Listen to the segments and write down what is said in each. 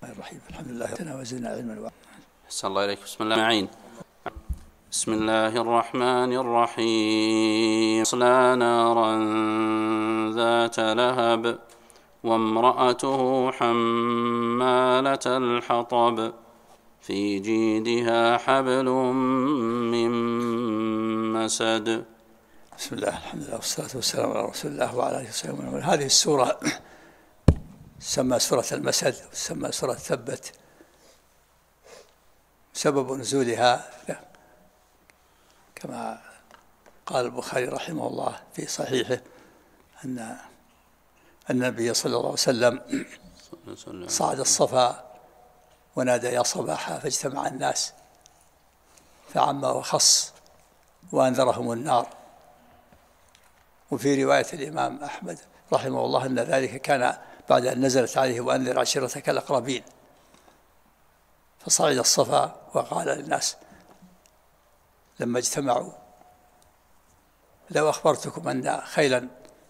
الرحيم. الحمد لله وزدنا علما. أحسن الله إليك. بسم الله معين. بسم الله الرحمن الرحيم. اصلى نارا ذات لهب وامرأته حمالة الحطب في جيدها حبل من مسد. بسم الله، الحمد لله والصلاة والسلام على رسول الله وعلى آله وصحبه. هذه السورة تسمى سورة المسد وتسمى سورة ثبت. سبب نزولها كما قال البخاري رحمه الله في صحيحه أن النبي صلى الله عليه وسلم صعد الصفا ونادى يا صباحا فاجتمع الناس فعم وخص وأنذرهم النار. وفي رواية الإمام أحمد رحمه الله أن ذلك كان بعد أن نزلت عليه وأنذر عشيرتك الأقربين، فصعد الصفا وقال للناس لما اجتمعوا لو أخبرتكم أن خيلا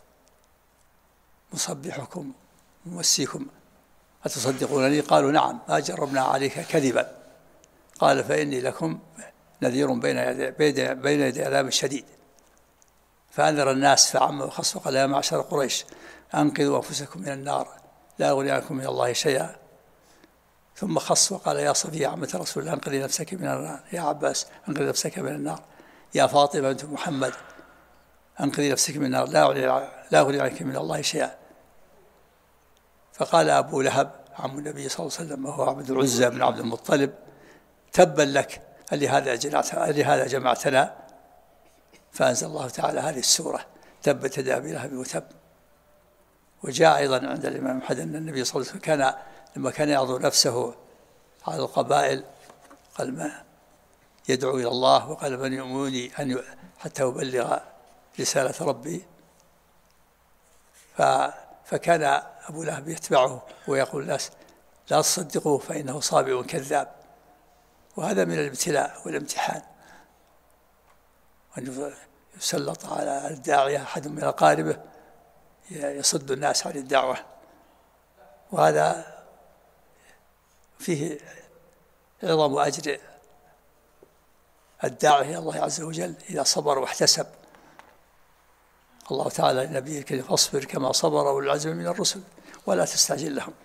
مصبحكم ممسيكم أتصدقونني؟ قالوا نعم، ما جربنا عليك كذبا. قال فإني لكم نذير بين يدي عذاب شديد. فأنذر الناس فعم وخص وقال يا معشر قريش أنقذوا أنفسكم من النار لا أغني عنكم من الله شيئا. ثم خص وقال يا صفية عمة رسول الله أنقذي نفسك من النار، يا عباس أنقذي نفسك من النار، يا فاطمة بنت محمد أنقذي نفسك من النار لا أغني عنك من الله شيئا. فقال أبو لهب عم النبي صلى الله عليه وسلم وهو عبد العزى بن عبد المطلب تبا لك لهذا جمعتنا. فأنزل الله تعالى هذه السورة تبت يدا أبي لهب وتب. وجاء أيضا عند الإمام أحمد أن النبي صلى الله عليه وسلم لما كان يعظ نفسه على القبائل قال ما يدعو إلى الله وقال من يؤمني حتى أبلغ رسالة ربي. فكان أبو لهب يتبعه ويقول الناس لا تصدقوه فإنه صابئ كذاب. وهذا من الابتلاء والامتحان، أن يسلط على الداعية أحد من أقاربه يصد الناس عن الدعوة، وهذا فيه عظم أجر الداعي إلى الله عز وجل إذا صبر واحتسب. الله تعالى لنبيه الكريم فاصبر كما صبر أولو العزم من الرسل ولا تستعجل لهم.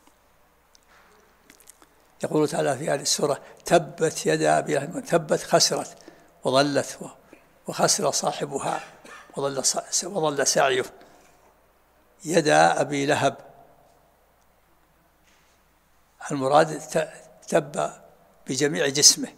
يقول تعالى في هذه السورة تبت يدا أبي لهب. تبت خسرت وضلت وخسر صاحبها وضل سعيه. يدا أبي لهب المراد تب بجميع جسمه،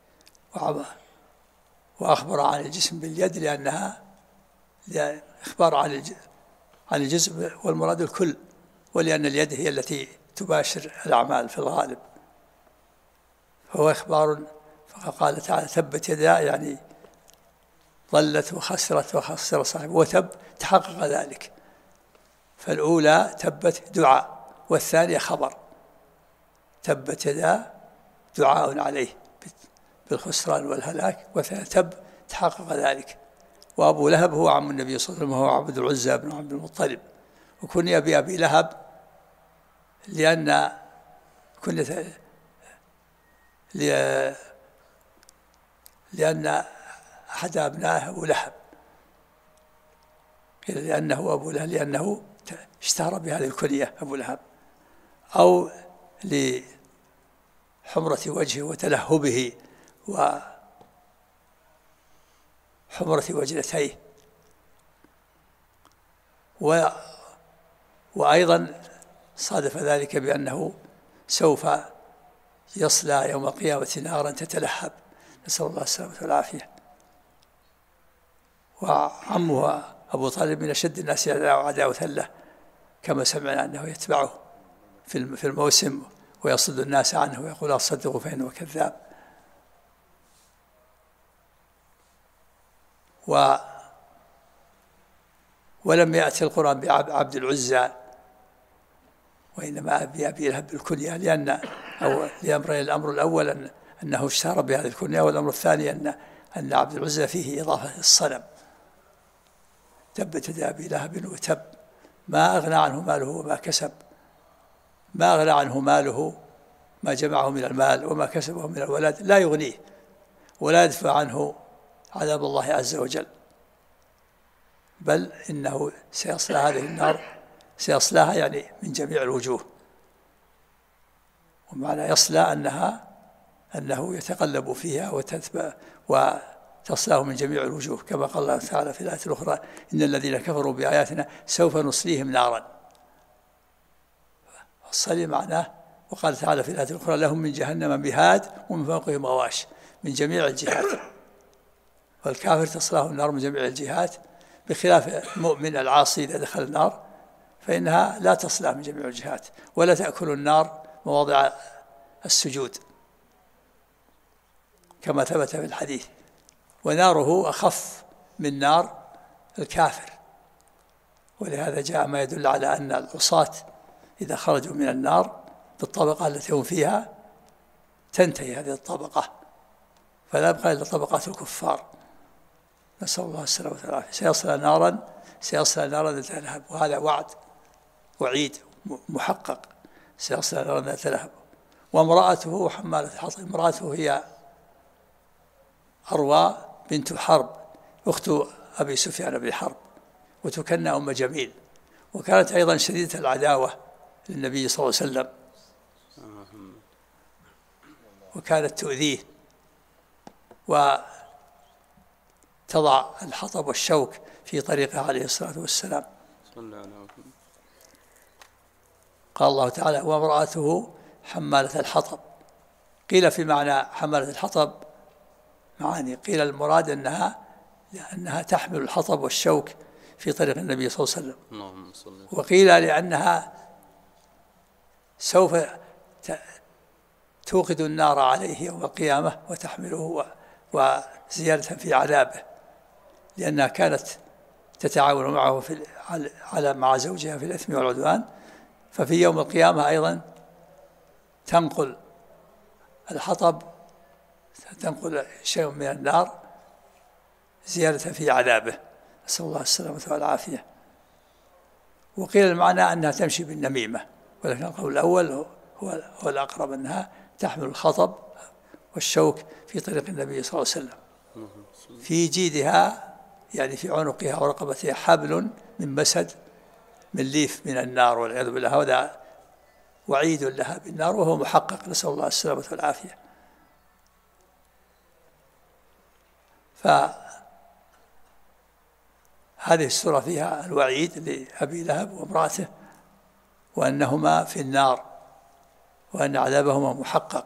وأخبر عن الجسم باليد لأنها إخبار عن الجزء والمراد الكل، ولأن اليد هي التي تباشر الأعمال في الغالب. فهو إخبار. فقال تعالى تبت يدا يعني ضلت وخسرت وخسر صاحبه، وتب تحقق ذلك. فالأولى تبت دعاء والثانية خبر. تبت يدا دعاء عليه بالخسران والهلاك، والثانية تب تحقق ذلك. وأبو لهب هو عم النبي صلى الله عليه وسلم وهو عبد العزى بن عبد المطلب، وكني بأبي لهب لأن أحد أبنائه أبو لهب، لأنه أبو لهب لأنه اشتهر بهذه الكنية أبو لهب، أو لحمرة وجهه وتلهبه وحمرة وجنتيه. وأيضا صادف ذلك بأنه سوف يصلى يوم القيامة نارا تتلهب، نسأل الله السلامة والعافية. وعمه أبو طالب من أشد الناس عداوة له، كما سمعنا أنه يتبعه في الموسم ويصد الناس عنه ويقول لا تصدقوا فإنه كذاب. ولم يأتي القرآن بعبد العزى، وإنما بأبي لهب بالكنية، لأمرين: الأمر الأول أنه اشتهر بهذه الكنية، والأمر الثاني أن عبد العزى فيه إضافة الصنم. تبت يدا أبي لهب وتب ما أغنى عنه ماله وما كسب. ما أغنى عنه ماله ما جمعه من المال وما كسبه من الولد لا يغنيه ولا يدفع عنه عذاب الله عز وجل، بل إنه سيصلى هذه النار، سيصلاها يعني من جميع الوجوه. ومعنى يصلى أنه يتقلب فيها وتصلاه من جميع الوجوه، كما قال الله تعالى في الآية الأخرى: إن الذين كفروا بآياتنا سوف نصليهم نارا. الصلي معناه، وقال تعالى في الآية الأخرى: لهم من جهنم مهاد ومن فوقهم غواش، من جميع الجهات. والكافر تصلاه النار من جميع الجهات، بخلاف المؤمن العاصي إذا دخل النار فإنها لا تصلى من جميع الجهات، ولا تأكل النار مواضع السجود كما ثبت في الحديث. وناره أخف من نار الكافر، ولهذا جاء ما يدل على أن العصاة إذا خرجوا من النار بالطبقة التي هم فيها تنتهي هذه الطبقة، فلا يبقى إلا طبقات الكفار، نسأل الله السلامة والعافية. سيصلى نارا ذات لهب، وهذا وعيد محقق، سيصلى نارا ذات لهب. وامرأته حمالة الحطب، امرأته هي أروى بنت حرب أخت أبي سفيان بن حرب، وتكنى أم جميل، وكانت أيضا شديدة العداوة للنبي صلى الله عليه وسلم، وكانت تؤذيه وتضع الحطب والشوك في طريقه عليه الصلاة والسلام. قال الله تعالى: وامرأته حمالة الحطب. قيل في معنى حمالة الحطب معاني، قيل المراد لأنها تحمل الحطب والشوك في طريق النبي صلى الله عليه وسلم، وقيل لأنها سوف توقد النار عليه يوم القيامة وتحمله وزيادة في عذابه، لأنها كانت تتعاون معه مع زوجها في الإثم والعدوان، ففي يوم القيامة أيضا تنقل الحطب، تنقل شيء من النار زيادة في عذابه، نسأل الله السلامة والعافية. وقيل المعنى أنها تمشي بالنميمة، ولكن القول الأول هو الأقرب، أنها تحمل الحطب والشوك في طريق النبي صلى الله عليه وسلم. في جيدها يعني في عنقها ورقبتها حبل من مسد من ليف من النار، والعياذ بالله. هذا وعيد لها بالنار وهو محقق، نسأل الله السلامة والعافية. فهذه السورة فيها الوعيد لأبي لهب وامرأته، وأنهما في النار، وأن عذابهما محقق.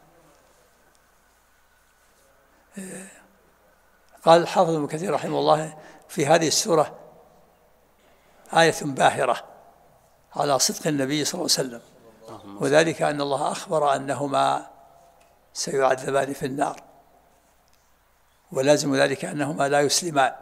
قال الحافظ ابن كثير رحمه الله: في هذه السورة آية باهرة على صدق النبي صلى الله عليه وسلم، وذلك أن الله أخبر أنهما سيعذبان في النار، ولازم ذلك أنهما لا يسلمان،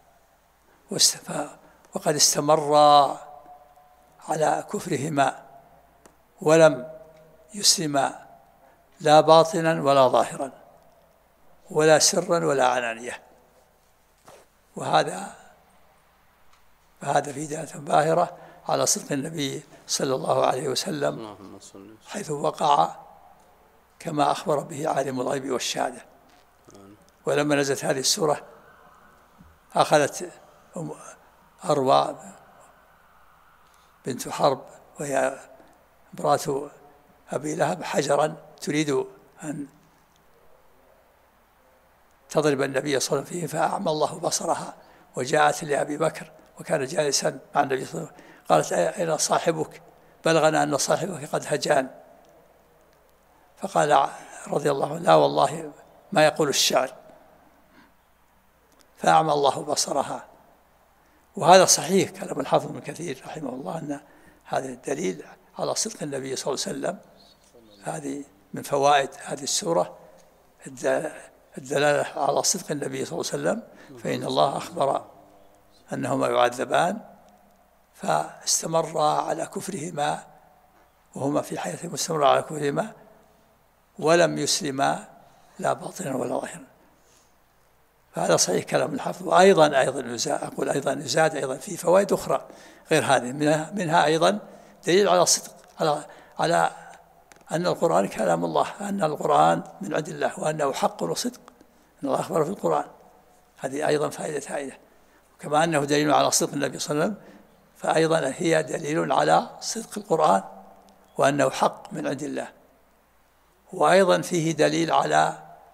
وقد استمرا على كفرهما ولم يسلما لا باطنا ولا ظاهرا ولا سرا ولا علانية. فهذا في دلالة باهرة على صدق النبي صلى الله عليه وسلم، حيث وقع كما أخبر به عالم الغيب والشهادة. ولما نزلت هذه السورة أخذت أروى بنت حرب وهي امرأة أبي لهب حجرا تريد أن تضرب النبي صلى الله عليه وسلم فيه، فأعمى الله بصرها، وجاءت لأبي بكر وكان جالسا مع النبي صلى الله عليه وسلم، قالت: أين صاحبك؟ بلغنا أن صاحبك قد هجان. فقال رضي الله عنه: لا والله ما يقول الشعر. فأعمى الله بصرها. وهذا صحيح كلام الحافظ ابن كثير رحمه الله، أن هذا الدليل على صدق النبي صلى الله عليه وسلم. هذه من فوائد هذه السورة الدلالة على صدق النبي صلى الله عليه وسلم، فإن الله أخبر أنهما يعذبان، فاستمرا على كفرهما، وهما في حياتهم استمرا على كفرهما ولم يسلما لا باطنا ولا ظاهرا. فهذا صحيح كلام الحافظ. وأيضا يزاد أيضا في فوائد أخرى غير هذه، منها أيضا دليل على صدق على أن القرآن كلام الله، أن القرآن من عند الله، وأنه حق وصدق، أن الله أخبر في القرآن. هذه أيضا فائدة هائلة. كما أنه دليل على صدق النبي صلى الله عليه وسلم، فأيضا هي دليل على صدق القرآن وأنه حق من عند الله. وأيضا فيه دليل على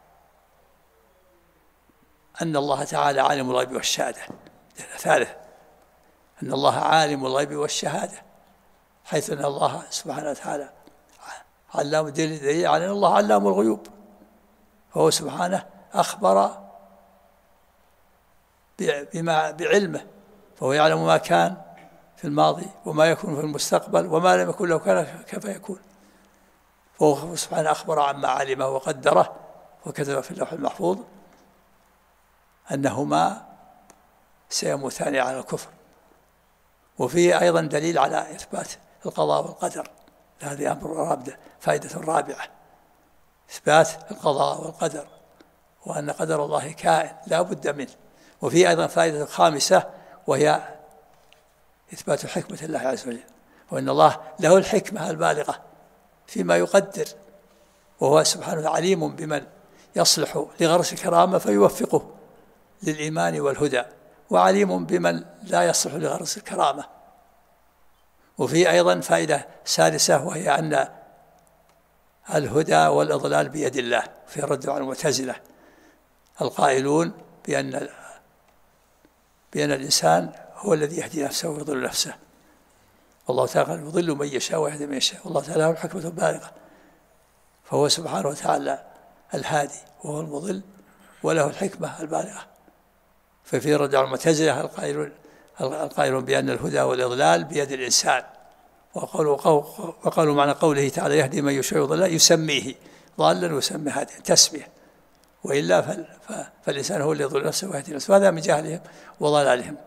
أن الله تعالى عالم الغيب والشهادة. ثالث، أن الله عالم الغيب والشهادة، حيث أن الله سبحانه وتعالى علام، دليل على أن الله علام الغيوب، فهو سبحانه أخبر بعلمه، فهو يعلم ما كان في الماضي وما يكون في المستقبل، وما لم يكن له كان كيف يكون. فهو سبحانه أخبر عما علمه وقدره وكتب في اللوح المحفوظ أنهما سيموتان على الكفر. وفيه أيضا دليل على إثبات القضاء والقدر. هذه أمر رابع، فائدة رابعة، إثبات القضاء والقدر، وأن قدر الله كائن لا بد منه. وفيه أيضا فائدة خامسة، وهي إثبات حكمة الله عز وجل، وأن الله له الحكمة البالغة فيما يقدر، وهو سبحانه عليم بمن يصلح لغرس الكرامة فيوفقه للإيمان والهدى، وعليم بمن لا يصلح لغرس الكرامة. وفي أيضا فائدة سادسة، وهي أن الهدى والإضلال بيد الله. في الرد على المعتزلة القائلون بأن الإنسان هو الذي يهدي نفسه ويضل نفسه، والله تعالى يضل من يشاء ويهدي من يشاء، والله تعالى له الحكمة البالغة، فهو سبحانه وتعالى الهادي وهو المضل وله الحكمة البالغة. ففي رد على المعتزلة القائلون بأن الهدى والإضلال بيد الإنسان، وقالوا معنى قوله تعالى يهدي من يشاء ويضل يسميه ضالا ويسمي هاديا تسمية، وإلا فالإنسان هو اللي يضل نفسه ويهدي نفسه، وهذا من جهلهم وضلالهم.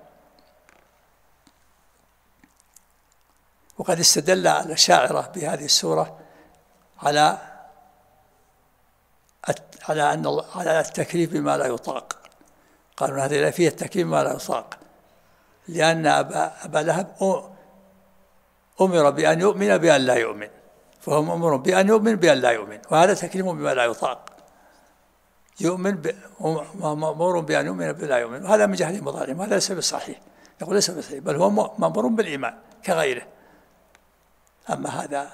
وقد استدل الأشاعرة بهذه السورة على التكليف بما لا يطاق. قالوا هذه فيها التكليف بما لا يطاق، لأن أبا لهب أمر بأن يؤمن بأن لا يؤمن، فهم أمر بأن يؤمن بأن لا يؤمن، وهذا تكليف بما لا يطاق. مأمور بأن يؤمن بأن لا يؤمن، وهذا من جهل مظالم، وهذا ليس بصحيح. يقول ليس بصحيح، بل هو مأمور بالإيمان كغيره. أما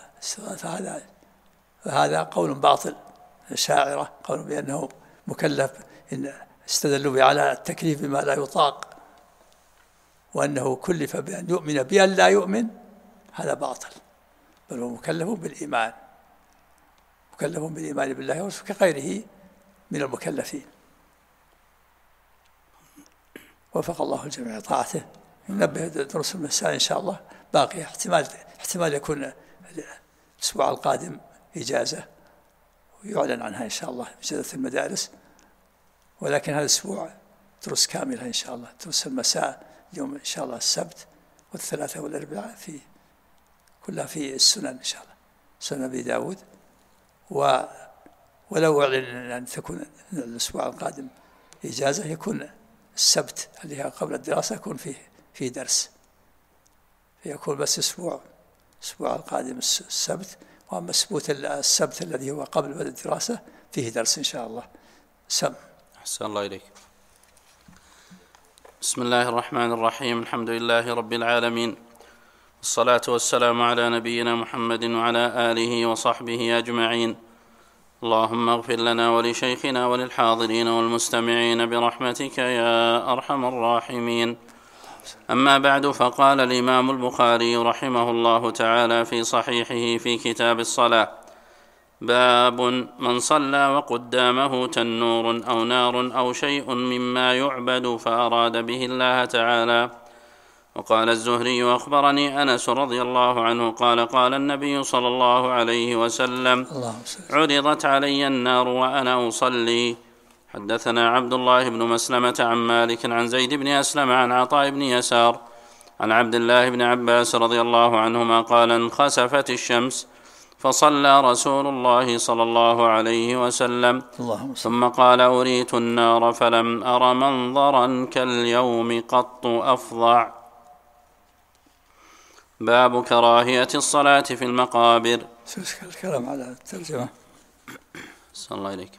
فهذا قول باطل. الشاعرة قالوا بأنه مكلف، إن استدلوا به على التكليف بما لا يطاق، وأنه كلف بأن يؤمن بأن لا يؤمن، هذا باطل، بل هو مكلف بالإيمان، مكلف بالإيمان بالله ورسوله كغيره من المكلفين. وفق الله الجميع طاعته. ننبه دروس المساء إن شاء الله باقي، احتمال يكون الأسبوع القادم إجازة ويعلن عنها إن شاء الله بإجازة المدارس، ولكن هذا الأسبوع دروس كاملة إن شاء الله. دروس المساء اليوم إن شاء الله السبت والثلاثاء والأربعاء كلها في السنن إن شاء الله، سنن أبي داود. ولو أعلن أن تكون الأسبوع القادم إجازة، يكون السبت اللي هي قبل الدراسة يكون فيه درس، فيكون بس الأسبوع القادم السبت، وأما السبت الذي هو قبل بدء الدراسة فيه درس إن شاء الله. أحسن الله إليك. بسم الله الرحمن الرحيم. الحمد لله رب العالمين، والصلاة والسلام على نبينا محمد وعلى آله وصحبه أجمعين. اللهم اغفر لنا ولشيخنا وللحاضرين والمستمعين برحمتك يا أرحم الراحمين. أما بعد، فقال الإمام البخاري رحمه الله تعالى في صحيحه في كتاب الصلاة: باب من صلى وقدامه تنور أو نار أو شيء مما يعبد فأراد به الله تعالى. وقال الزهري: أخبرني أنس رضي الله عنه قال: قال النبي صلى الله عليه وسلم: عرضت علي النار وأنا أصلي. حدثنا عبد الله بن مسلمة عن مالك عن زيد بن أسلم عن عطاء بن يسار عن عبد الله بن عباس رضي الله عنهما قال: انخسفت الشمس فصلى رسول الله صلى الله عليه وسلم، ثم قال: أريت النار فلم أر منظرا كاليوم قط أفظع. باب كراهية الصلاة في المقابر. الكلام على الترجمة. صلى الله عليك.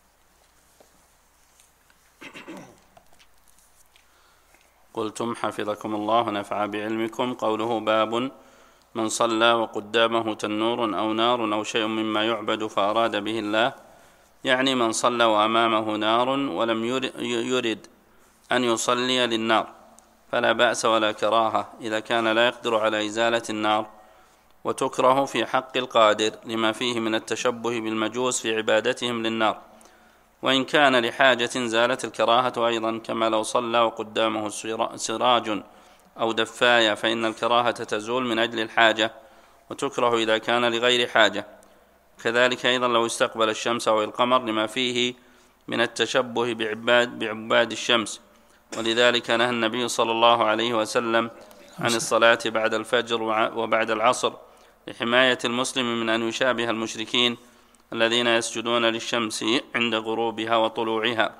قلتم حفظكم الله نفع بعلمكم. قوله باب من صلى وقدامه تنور أو نار أو شيء مما يعبد فأراد به الله، يعني من صلى وأمامه نار ولم يرد أن يصلي للنار فلا بأس ولا كراهة إذا كان لا يقدر على إزالة النار، وتكره في حق القادر لما فيه من التشبه بالمجوس في عبادتهم للنار، وإن كان لحاجة زالت الكراهة أيضا، كما لو صلى وقدامه سراج أو دفاية فإن الكراهة تزول من أجل الحاجة، وتكره إذا كان لغير حاجة. كذلك أيضا لو استقبل الشمس أو القمر لما فيه من التشبه بعباد الشمس، ولذلك نهى النبي صلى الله عليه وسلم عن الصلاة بعد الفجر وبعد العصر لحماية المسلم من أن يشابه المشركين الذين يسجدون للشمس عند غروبها وطلوعها.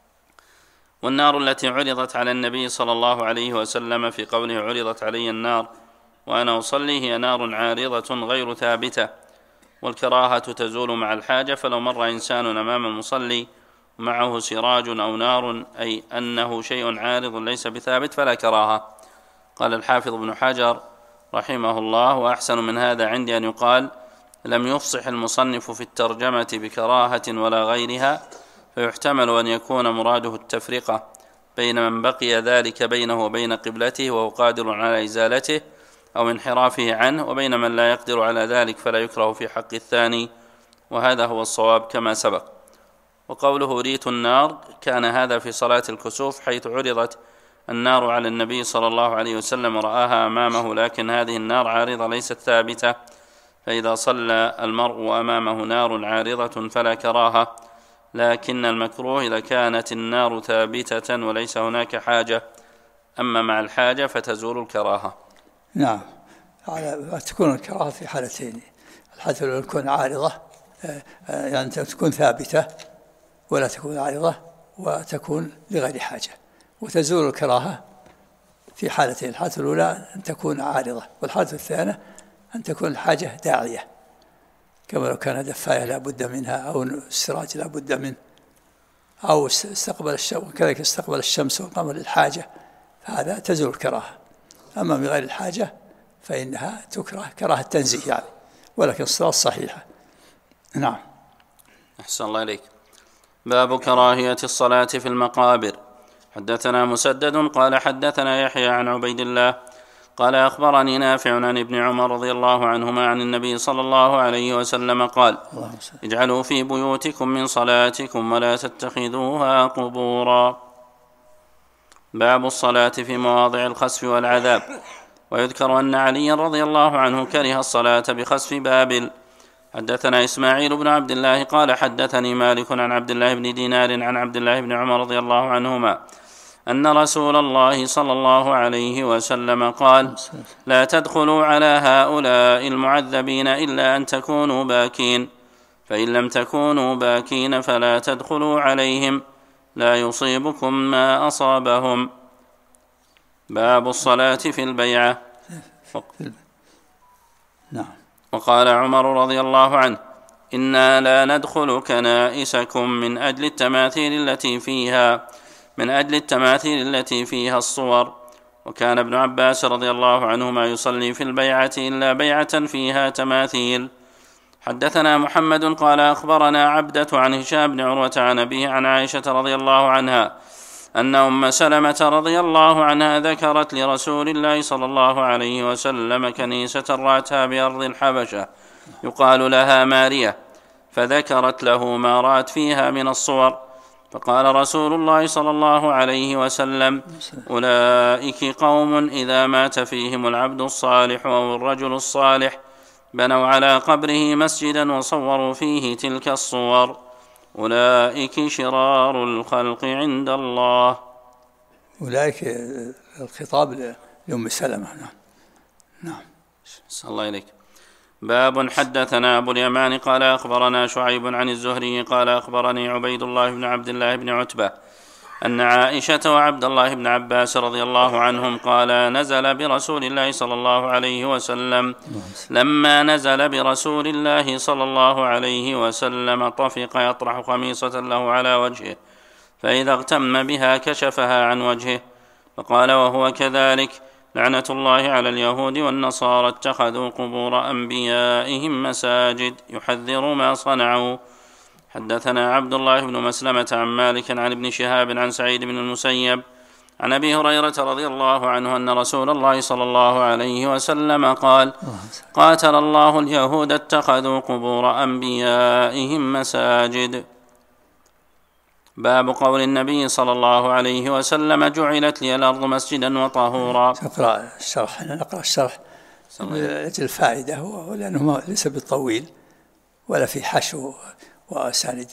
والنار التي عرضت على النبي صلى الله عليه وسلم في قوله عرضت علي النار وأنا أصلي هي نار عارضة غير ثابتة، والكراهة تزول مع الحاجة، فلو مر إنسان أمام المصلي معه سراج أو نار أي أنه شيء عارض ليس بثابت فلا كراهة. قال الحافظ ابن حجر رحمه الله: وأحسن من هذا عندي أن يقال لم يفصح المصنف في الترجمة بكراهة ولا غيرها، فيحتمل أن يكون مراده التفرقة بين من بقي ذلك بينه وبين قبلته وهو قادر على إزالته أو انحرافه عنه، وبين من لا يقدر على ذلك فلا يكره في حق الثاني، وهذا هو الصواب كما سبق. وقوله ريت النار كان هذا في صلاة الكسوف حيث عرضت النار على النبي صلى الله عليه وسلم رآها أمامه، لكن هذه النار عارضة ليست ثابتة، فإذا صلى المرء وأمامه نار عارضة فلا كراهة، لكن المكروه إذا كانت النار ثابتة وليس هناك حاجة، أما مع الحاجة فتزول الكراهة. نعم، تكون الكراهة في حالتين: الحالة الأولى تكون عارضة، يعني تكون ثابتة ولا تكون عارضة، وتكون لغير حاجة، وتزول الكراهة في حالتين: الحالة الأولى أن تكون عارضة، والحالة الثانية أن تكون الحاجة داعية، كما لو كان دفاية لا بد منها أو سراج لا بد منه، أو كذلك استقبل الشمس والقمر للحاجة، فهذا تزول الكراهة. أما بغير الحاجة فإنها تكره كراهة تنزيه يعني، ولكن الصلاة صحيحة. نعم. أحسن الله إليك. باب كراهية الصلاة في المقابر. حدثنا مسدد قال حدثنا يحيى عن عبيد الله قال أخبرني نافع عن ابن عمر رضي الله عنهما عن النبي صلى الله عليه وسلم قال: اجعلوا في بيوتكم من صلاتكم ولا تتخذوها قبورا. باب الصلاة في مواضع الخسف والعذاب. ويذكر أن عليا رضي الله عنه كره الصلاة بخسف بابل. حدثنا إسماعيل بن عبد الله قال حدثني مالك عن عبد الله بن دينار عن عبد الله بن عمر رضي الله عنهما أن رسول الله صلى الله عليه وسلم قال: لا تدخلوا على هؤلاء المعذبين إلا أن تكونوا باكين، فإن لم تكونوا باكين فلا تدخلوا عليهم، لا يصيبكم ما أصابهم. باب الصلاة في البيعة. وقال عمر رضي الله عنه: إنا لا ندخل كنائسكم من أجل التماثيل التي فيها الصور. وكان ابن عباس رضي الله عنهما يصلي في البيعة إلا بيعة فيها تماثيل. حدثنا محمد قال أخبرنا عبدة عن هشام بن عروة عن أبيه عن عائشة رضي الله عنها أن أم سلمة رضي الله عنها ذكرت لرسول الله صلى الله عليه وسلم كنيسة رأتها بأرض الحبشة يقال لها مارية، فذكرت له ما رأت فيها من الصور، فقال رسول الله صلى الله عليه وسلم: أولئك قوم إذا مات فيهم العبد الصالح أو الرجل الصالح بنوا على قبره مسجدا وصوروا فيه تلك الصور، أولئك شرار الخلق عند الله. أولئك الخطاب لأم سلمة. نعم. صلى الله عليك. باب حدثنا أبو اليمان قال أخبرنا شعيب عن الزهري قال أخبرني عبيد الله بن عبد الله بن عتبة أن عائشة وعبد الله بن عباس رضي الله عنهم قال نزل برسول الله صلى الله عليه وسلم لما نزل برسول الله صلى الله عليه وسلم طفق يطرح خميصة له على وجهه، فإذا اغتم بها كشفها عن وجهه، فقال وهو كذلك لعنة الله على اليهود والنصارى اتخذوا قبور أنبيائهم مساجد، يحذر ما صنعوا. حدثنا عبد الله بن مسلمة عن مالك عن ابن شهاب عن سعيد بن المسيب عن أبي هريرة رضي الله عنه أن رسول الله صلى الله عليه وسلم قال قاتل الله اليهود اتخذوا قبور أنبيائهم مساجد. باب قول النبي صلى الله عليه وسلم جعلت لي الأرض مسجدا وطهورا. نقرأ الشرح لأجل الفائدة، ولأنه ليس بالطويل ولا في حشو وأسانيد،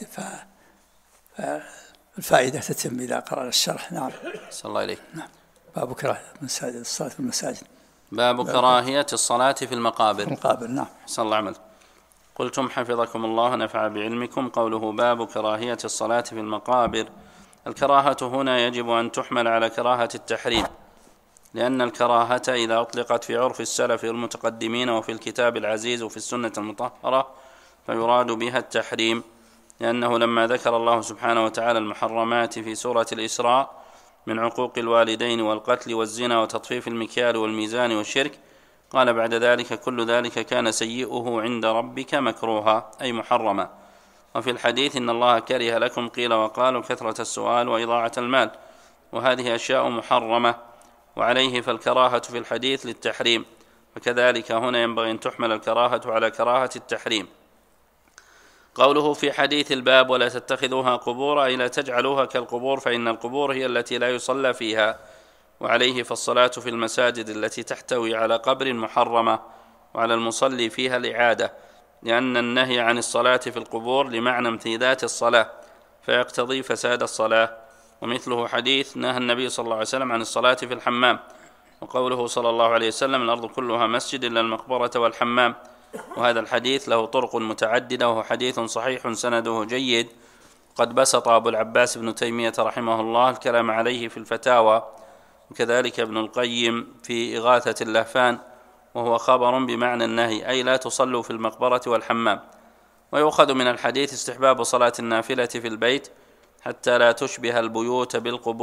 فالفائدة تتم إذا قرأنا الشرح. نعم. صلى الله عليه. نعم. باب كراهية الصلاة في المساجد. باب كراهية الصلاة في المقابر. نعم. صلى الله عليه. قلتم حفظكم الله نفع بعلمكم. قوله باب كراهية الصلاة في المقابر، الكراهة هنا يجب أن تحمل على كراهة التحريم، لأن الكراهة إذا أطلقت في عرف السلف المتقدمين وفي الكتاب العزيز وفي السنة المطهرة فيراد بها التحريم، لأنه لما ذكر الله سبحانه وتعالى المحرمات في سورة الإسراء من عقوق الوالدين والقتل والزنا وتطفيف المكيال والميزان والشرك، قال بعد ذلك كل ذلك كان سيئه عند ربك مكروها، أي محرما. وفي الحديث إن الله كره لكم قيل وقال وكثرة السؤال وإضاعة المال، وهذه أشياء محرمة، وعليه فالكراهة في الحديث للتحريم، وكذلك هنا ينبغي أن تحمل الكراهة على كراهة التحريم. قوله في حديث الباب ولا تتخذوها قبورا، أي لا تجعلوها كالقبور، فإن القبور هي التي لا يصلى فيها، وعليه فالصلاة في المساجد التي تحتوي على قبر محرمة، وعلى المصلي فيها الإعادة، لأن النهي عن الصلاة في القبور لمعنى في ذات الصلاة فيقتضي فساد الصلاة. ومثله حديث نهى النبي صلى الله عليه وسلم عن الصلاة في الحمام، وقوله صلى الله عليه وسلم الأرض كلها مسجد إلا المقبرة والحمام، وهذا الحديث له طرق متعددة وهو حديث صحيح سنده جيد. قد بسط أبو العباس بن تيمية رحمه الله الكلام عليه في الفتاوى، وكذلك ابن القيم في إغاثة اللهفان، وهو خبر بمعنى النهي، أي لا تصلوا في المقبرة والحمام. ويؤخذ من الحديث استحباب صلاة النافلة في البيت حتى لا تشبه البيوت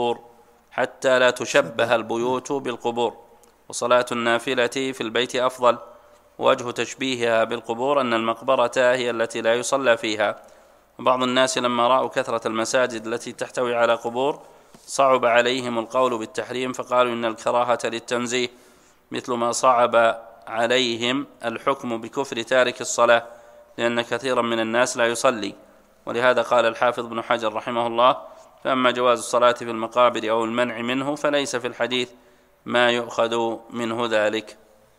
بالقبور، وصلاة النافلة في البيت أفضل. وجه تشبيهها بالقبور أن المقبرة هي التي لا يصلى فيها، وبعض الناس لما رأوا كثرة المساجد التي تحتوي على قبور صعب عليهم القول بالتحريم، فقالوا إن الكراهة للتنزيه، مثل ما صعب عليهم الحكم بكفر تارك الصلاة، لأن كثيرا من الناس لا يصلي. ولهذا قال الحافظ بن حجر رحمه الله فأما جواز الصلاة في المقابر أو المنع منه فليس في الحديث ما يؤخذ منه ذلك.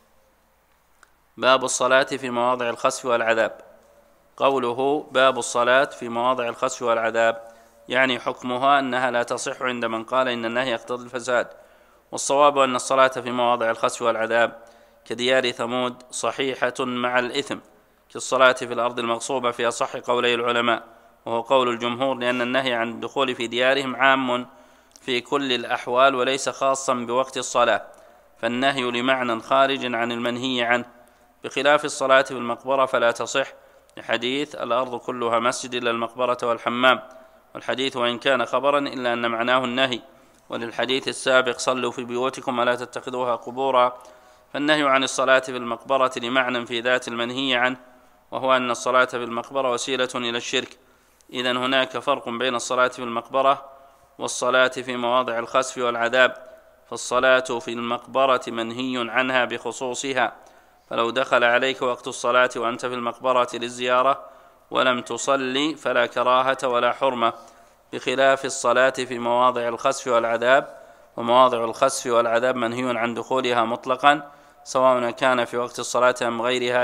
باب الصلاة في مواضع الخسف والعذاب. قوله باب الصلاة في مواضع الخسف والعذاب يعني حكمها أنها لا تصح عند من قال إن النهي يقتضي الفساد، والصواب أن الصلاة في مواضع الخسف والعذاب كديار ثمود صحيحة مع الإثم كالصلاة في الأرض المغصوبة في أصح قولي العلماء، وهو قول الجمهور، لأن النهي عن الدخول في ديارهم عام في كل الأحوال وليس خاصا بوقت الصلاة، فالنهي لمعنى خارج عن المنهي عنه، بخلاف الصلاة في المقبرة فلا تصح لحديث الأرض كلها مسجد إلا المقبرة والحمام، والحديث وإن كان خبرا إلا أن معناه النهي. وللحديث السابق صلوا في بيوتكم ولا تتخذوها قبورا، فالنهي عن الصلاة في المقبرة لمعنى في ذات المنهي عنه، وهو أن الصلاة في المقبرة وسيلة إلى الشرك. إذن هناك فرق بين الصلاة في المقبرة والصلاة في مواضع الخسف والعذاب، فالصلاة في المقبرة منهي عنها بخصوصها، فلو دخل عليك وقت الصلاة وأنت في المقبرة للزيارة ولم تصلي فلا كراهة ولا حرمة، بخلاف الصلاة في مواضع الخسف والعذاب، ومواضع الخسف والعذاب منهي عن دخولها مطلقا سواء كان في وقت الصلاة أم غيرها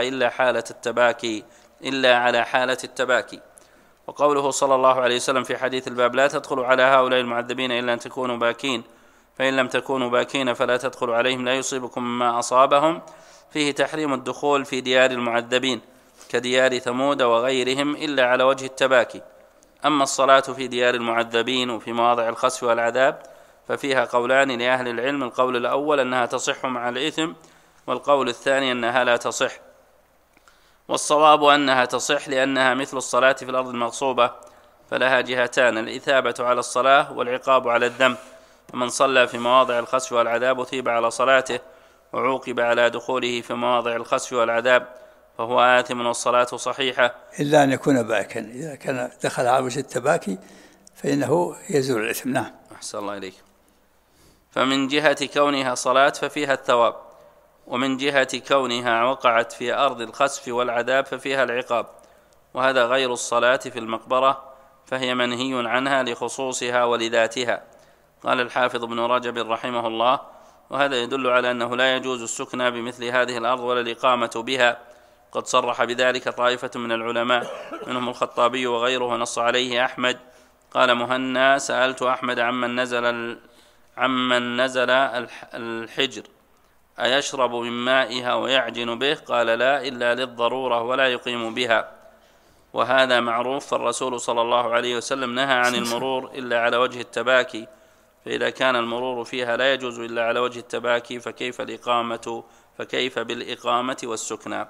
إلا على حالة التباكي. وقوله صلى الله عليه وسلم في حديث الباب لا تدخلوا على هؤلاء المعذبين إلا أن تكونوا باكين، فإن لم تكونوا باكين فلا تدخلوا عليهم لا يصيبكم ما أصابهم، فيه تحريم الدخول في ديار المعذبين كديار ثمود وغيرهم إلا على وجه التباكي. أما الصلاة في ديار المعذبين وفي مواضع الخسف والعذاب ففيها قولان لأهل العلم: القول الأول أنها تصح مع الإثم، والقول الثاني أنها لا تصح. والصواب أنها تصح لأنها مثل الصلاة في الأرض المغصوبة، فلها جهتان: الإثابة على الصلاة والعقاب على الذنب. فمن صلى في مواضع الخسف والعذاب أثيب على صلاته وعوقب على دخوله في مواضع الخسف والعذاب، فهو آثم والصلاة صحيحة، إلا أن يكون باكا. إذا كان دخل على وجه التباكي فإنه يزول الإثم. نعم. أحسن الله إليك. فمن جهة كونها صلاة ففيها الثواب، ومن جهة كونها وقعت في أرض الخسف والعذاب ففيها العقاب، وهذا غير الصلاة في المقبرة، فهي منهي عنها لخصوصها ولذاتها. قال الحافظ ابن رجب رحمه الله: وهذا يدل على أنه لا يجوز السكنى بمثل هذه الأرض ولا الإقامة بها. قد صرح بذلك طائفة من العلماء منهم الخطابي وغيره، نص عليه أحمد. قال مهنا: سألت أحمد عمن نزل الحجر أيشرب من مائها ويعجن به؟ قال: لا، إلا للضرورة ولا يقيم بها. وهذا معروف، فالرسول صلى الله عليه وسلم نهى عن المرور إلا على وجه التباكي، فإذا كان المرور فيها لا يجوز إلا على وجه التباكي فكيف بالإقامة والسكنى.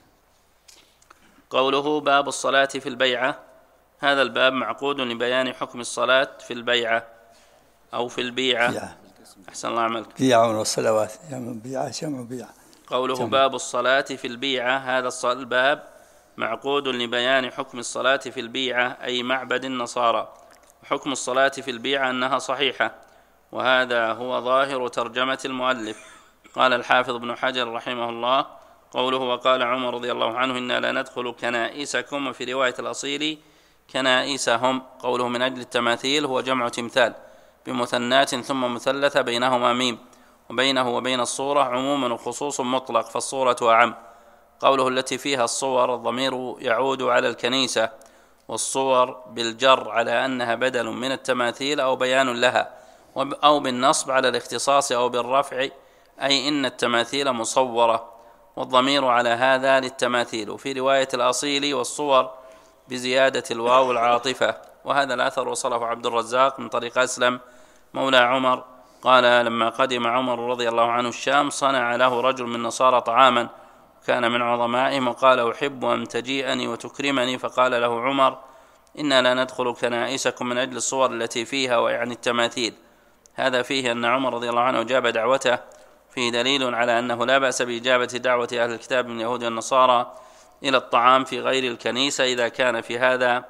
قوله: باب الصلاة في البيعة. هذا الباب معقود لبيان حكم الصلاة في البيعة أو في البيعة. أحسن الله عملك. بيعة والصلوات جمع بيعة. قوله باب الصلاة في البيعة، هذا الباب معقود لبيان حكم الصلاة في البيعة أي معبد النصارى. وحكم الصلاة في البيعة أنها صحيحة، وهذا هو ظاهر ترجمة المؤلف. قال الحافظ ابن حجر رحمه الله: قوله: وقال عمر رضي الله عنه: إنا لا ندخل كنائسكم، وفي رواية الأصيل كنائسهم. قوله من أجل التماثيل هو جمع تمثال بمثنات ثم مثلثة بينهما ميم، وبينه وبين الصورة عموم وخصوص مطلق، فالصورة أعم. قوله التي فيها الصور، الضمير يعود على الكنيسة، والصور بالجر على أنها بدل من التماثيل أو بيان لها، أو بالنصب على الاختصاص، أو بالرفع أي إن التماثيل مصورة، والضمير على هذا للتماثيل. وفي رواية الأصيل والصور بزيادة الواو العاطفة. وهذا الأثر وصله عبد الرزاق من طريق أسلم مولى عمر قال: لما قدم عمر رضي الله عنه الشام صنع له رجل من نصارى طعاما، كان من عظمائهم، وقال: أحب أن تجيئني وتكرمني. فقال له عمر: إنا لا ندخل كنائسكم من أجل الصور التي فيها، ويعني التماثيل. هذا فيه أن عمر رضي الله عنه أجاب دعوته، فيه دليل على أنه لا بأس بإجابة دعوة أهل الكتاب من اليهود والنصارى إلى الطعام في غير الكنيسة إذا كان في هذا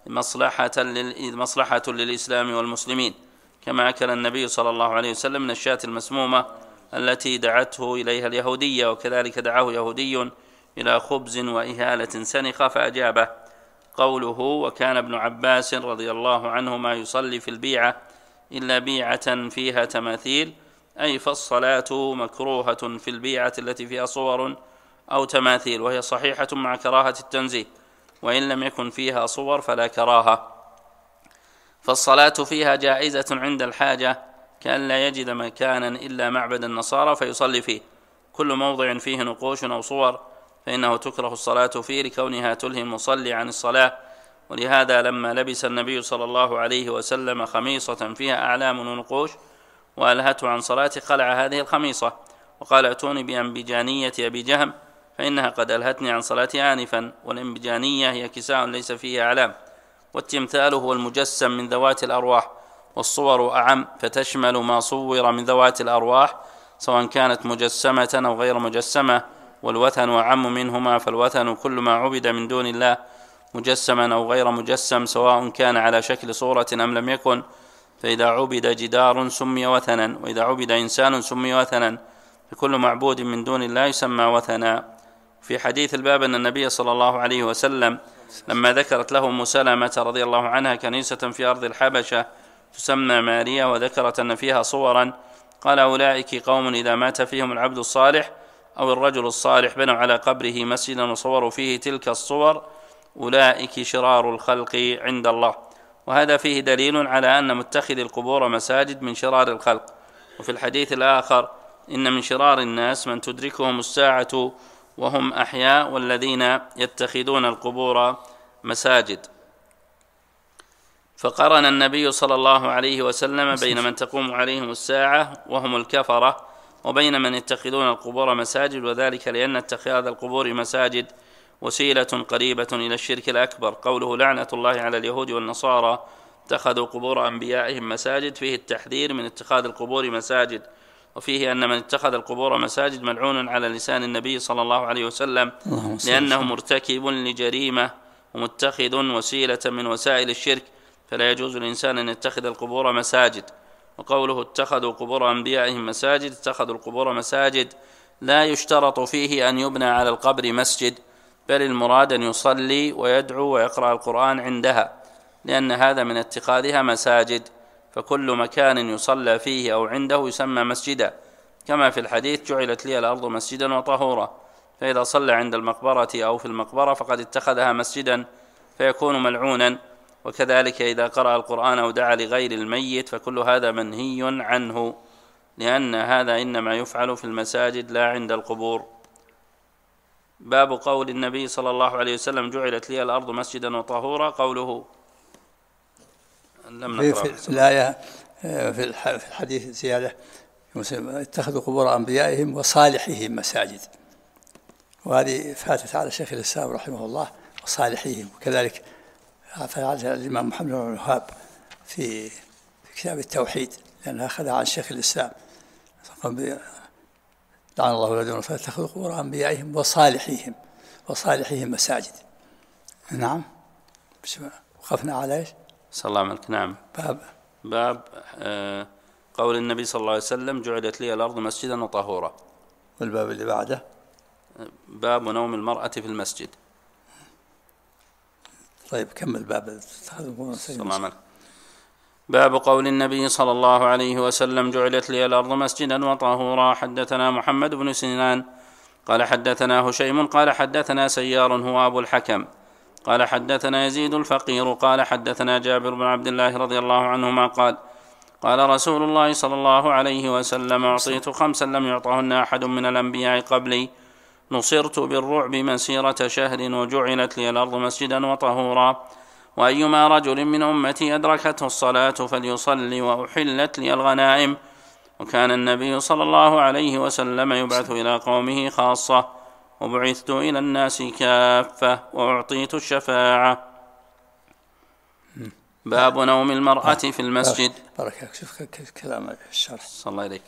مصلحة للإسلام والمسلمين، كما أكل النبي صلى الله عليه وسلم من الشاة المسمومة التي دعته إليها اليهودية، وكذلك دعاه يهودي إلى خبز وإهالة سنخة فأجابه. قوله: وكان ابن عباس رضي الله عنهما يصلي في البيعة إلا بيعة فيها تماثيل، أي فالصلاة مكروهة في البيعة التي فيها صور أو تماثيل، وهي صحيحة مع كراهة التنزيه، وإن لم يكن فيها صور فلا كراهة. فالصلاة فيها جائزة عند الحاجة، كأن لا يجد مكانا إلا معبد النصارى فيصلي فيه. كل موضع فيه نقوش أو صور فإنه تكره الصلاة فيه لكونها تلهي المصلي عن الصلاة. ولهذا لما لبس النبي صلى الله عليه وسلم خميصة فيها أعلام ونقوش وألهته عن صلاته خلع هذه الخميصة وقال: ائتوني بأنبجانية أبي جهم فإنها قد ألهتني عن صلاتي آنفا. والأنبجانية هي كساء ليس فيه أعلام. والتمثال هو المجسم من ذوات الأرواح، والصور أعم فتشمل ما صور من ذوات الأرواح سواء كانت مجسمة أو غير مجسمة. والوثن أعم منهما، فالوثن كل ما عبد من دون الله مجسما أو غير مجسم، سواء كان على شكل صورة أم لم يكن. فإذا عبد جدار سمي وثنا، وإذا عبد إنسان سمي وثنا، فكل معبود من دون الله يسمى وثنا. في حديث الباب أن النبي صلى الله عليه وسلم لما ذكرت له أم سلمة رضي الله عنها كنيسة في أرض الحبشة تسمى ماريا، وذكرت أن فيها صورا، قال: أولئك قوم إذا مات فيهم العبد الصالح أو الرجل الصالح بنوا على قبره مسجدا وصوروا فيه تلك الصور، أولئك شرار الخلق عند الله. وهذا فيه دليل على أن متخذ القبور مساجد من شرار الخلق. وفي الحديث الآخر: إن من شرار الناس من تدركهم الساعة وهم أحياء، والذين يتخذون القبور مساجد. فقرن النبي صلى الله عليه وسلم بين من تقوم عليهم الساعة وهم الكفرة وبين من يتخذون القبور مساجد، وذلك لأن اتخاذ القبور مساجد وسيلة قريبة إلى الشرك الأكبر. قوله لعنة الله على اليهود والنصارى اتخذوا قبور أنبيائهم مساجد فيه التحذير من اتخاذ القبور مساجد، وفيه أن من اتخذ القبور مساجد ملعون على لسان النبي صلى الله عليه وسلم، لأنه مرتكب لجريمة ومتخذ وسيلة من وسائل الشرك، فلا يجوز للإنسان أن يتخذ القبور مساجد. وقوله اتخذوا قبور أنبيائهم مساجد، اتخذوا القبور مساجد لا يشترط فيه أن يبنى على القبر مسجد، بل المراد أن يصلي ويدعو ويقرأ القرآن عندها، لأن هذا من اتخاذها مساجد، فكل مكان يصلى فيه أو عنده يسمى مسجدا، كما في الحديث جعلت لي الأرض مسجدا وطهورا، فإذا صلى عند المقبرة أو في المقبرة فقد اتخذها مسجدا فيكون ملعونا، وكذلك إذا قرأ القرآن أو دعا لغير الميت فكل هذا منهي عنه، لأن هذا إنما يفعل في المساجد لا عند القبور. باب قول النبي صلى الله عليه وسلم جعلت لي الأرض مسجدا وطهورا. قوله لم نقرأ في الآية في الحديث زيادة اتخذوا قبور أنبيائهم وصالحيهم مساجد، وهذه فاتت على شيخ الإسلام رحمه الله وصالحيهم، وكذلك على الإمام محمد بن الوهاب في كتاب التوحيد، لأنها أخذها عن شيخ الإسلام لعن الله ولدهم فاتخذوا قبور أنبيائهم وصالحيهم مساجد. نعم، وقفنا على ايش؟ صلى الله عليه وسلم. نعم. باب قول النبي صلى الله عليه وسلم جعلت لي الأرض مسجدا وطهورا. والباب اللي بعده باب نوم المرأة في المسجد. طيب كمل باب. باب قول النبي صلى الله عليه وسلم جعلت لي الأرض مسجدا وطهورا. حدثنا محمد بن سنان قال حدثنا هشيم قال حدثنا سيار هو أبو الحكم قال حدثنا يزيد الفقير قال حدثنا جابر بن عبد الله رضي الله عنهما قال قال رسول الله صلى الله عليه وسلم أعطيت 5 لم يعطهن أحد من الأنبياء قبلي، نصرت بالرعب مسيرة شهر، وجعلت لي الأرض مسجدا وطهورا، وأيما رجل من أمتي أدركته الصلاة فليصلي، وأحلت لي الغنائم. وكان النبي صلى الله عليه وسلم يبعث إلى قومه خاصة، وبعثت إلى الناس كافة، وأعطيت الشفاعة. باب نوم المرأة في المسجد. بارك شوف كلام الشرح. صلى الله عليك.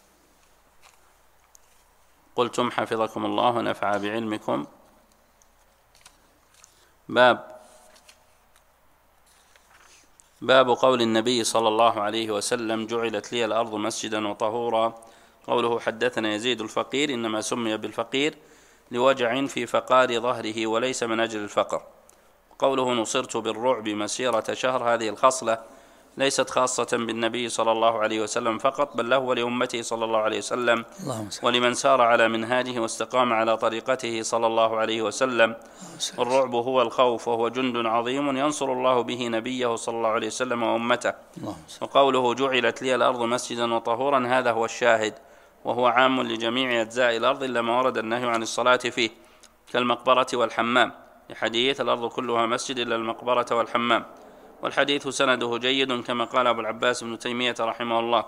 قلتم حفظكم الله ونفع بعلمكم. باب قول النبي صلى الله عليه وسلم جعلت لي الأرض مسجدا وطهورا. قوله حدثنا يزيد الفقير إنما سمي بالفقير لوجع في فقار ظهره وليس من أجل الفقر. قوله نصرت بالرعب مسيرة شهر، هذه الخصلة ليست خاصة بالنبي صلى الله عليه وسلم فقط، بل له ولأمته صلى الله عليه وسلم ولمن سار على منهاجه واستقام على طريقته صلى الله عليه وسلم. الرعب هو الخوف، وهو جند عظيم ينصر الله به نبيه صلى الله عليه وسلم وأمته. وقوله جعلت لي الأرض مسجدا وطهورا هذا هو الشاهد، وهو عام لجميع أجزاء الأرض إلا ما ورد النهي عن الصلاة فيه كالمقبرة والحمام، لحديث الأرض كلها مسجد إلا المقبرة والحمام. والحديث سنده جيد كما قال أبو العباس ابن تيمية رحمه الله.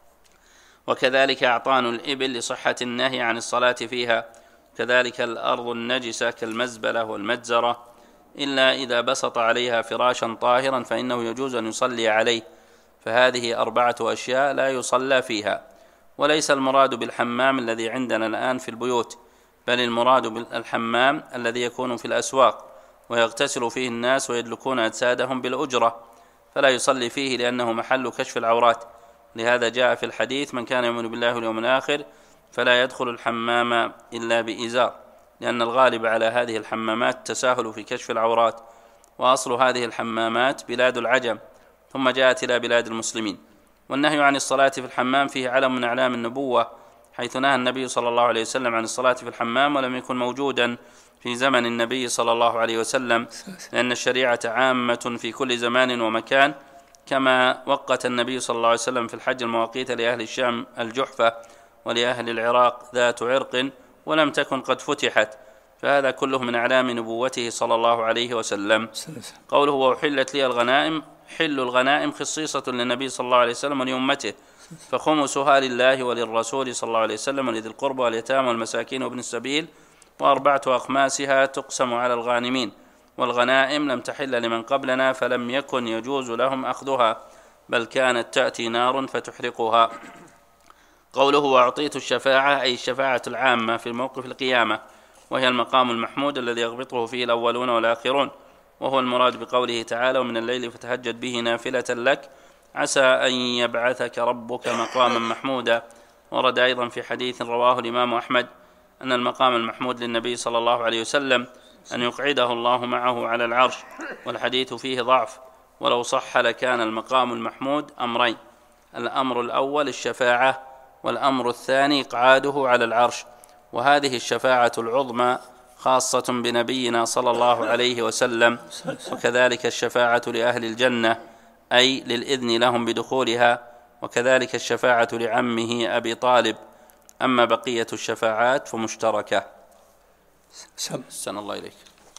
وكذلك أعطان الإبل لصحة النهي عن الصلاة فيها، كذلك الأرض النجسة كالمزبلة والمجزرة، إلا إذا بسط عليها فراشا طاهرا فإنه يجوز أن يصلي عليه، فهذه 4 أشياء لا يصلى فيها. وليس المراد بالحمام الذي عندنا الآن في البيوت، بل المراد بالحمام الذي يكون في الأسواق ويغتسل فيه الناس ويدلكون أجسادهم بالأجرة، فلا يصلي فيه لأنه محل كشف العورات. لهذا جاء في الحديث من كان يؤمن بالله واليوم الآخر فلا يدخل الحمام إلا بإزار، لأن الغالب على هذه الحمامات التساهل في كشف العورات، وأصل هذه الحمامات بلاد العجم ثم جاءت إلى بلاد المسلمين. والنهي عن الصلاة في الحمام فيه علم من أعلام النبوة، حيث نهى النبي صلى الله عليه وسلم عن الصلاة في الحمام ولم يكن موجودا في زمن النبي صلى الله عليه وسلم، لأن الشريعة عامة في كل زمان ومكان، كما وقت النبي صلى الله عليه وسلم في الحج المواقيت لأهل الشام الجحفة ولأهل العراق ذات عرق ولم تكن قد فتحت، فهذا كله من أعلام نبوته صلى الله عليه وسلم. قوله وأحلت لي الغنائم، حل الغنائم خصيصة للنبي صلى الله عليه وسلم ولأمته، فخمسها لله وللرسول صلى الله عليه وسلم ولذي القربى واليتامى والمساكين وابن السبيل، وأربعة أخماسها تقسم على الغانمين. والغنائم لم تحل لمن قبلنا فلم يكن يجوز لهم أخذها، بل كانت تأتي نار فتحرقها. قوله وأعطيت الشفاعة أي الشفاعة العامة في موقف القيامة، وهي المقام المحمود الذي يغبطه فيه الأولون والآخرون، وهو المراد بقوله تعالى ومن الليل فتهجد به نافلة لك عسى أن يبعثك ربك مقاما محمودا. ورد أيضا في حديث رواه الإمام أحمد أن المقام المحمود للنبي صلى الله عليه وسلم أن يقعده الله معه على العرش، والحديث فيه ضعف، ولو صح لكان المقام المحمود أمرين: الأمر الأول الشفاعة، والأمر الثاني إقعاده على العرش. وهذه الشفاعة العظمى خاصة بنبينا صلى الله عليه وسلم، وكذلك الشفاعة لأهل الجنة أي للإذن لهم بدخولها، وكذلك الشفاعة لعمه أبي طالب. أما بقية الشفاعات فمشتركة. سن الله إليك.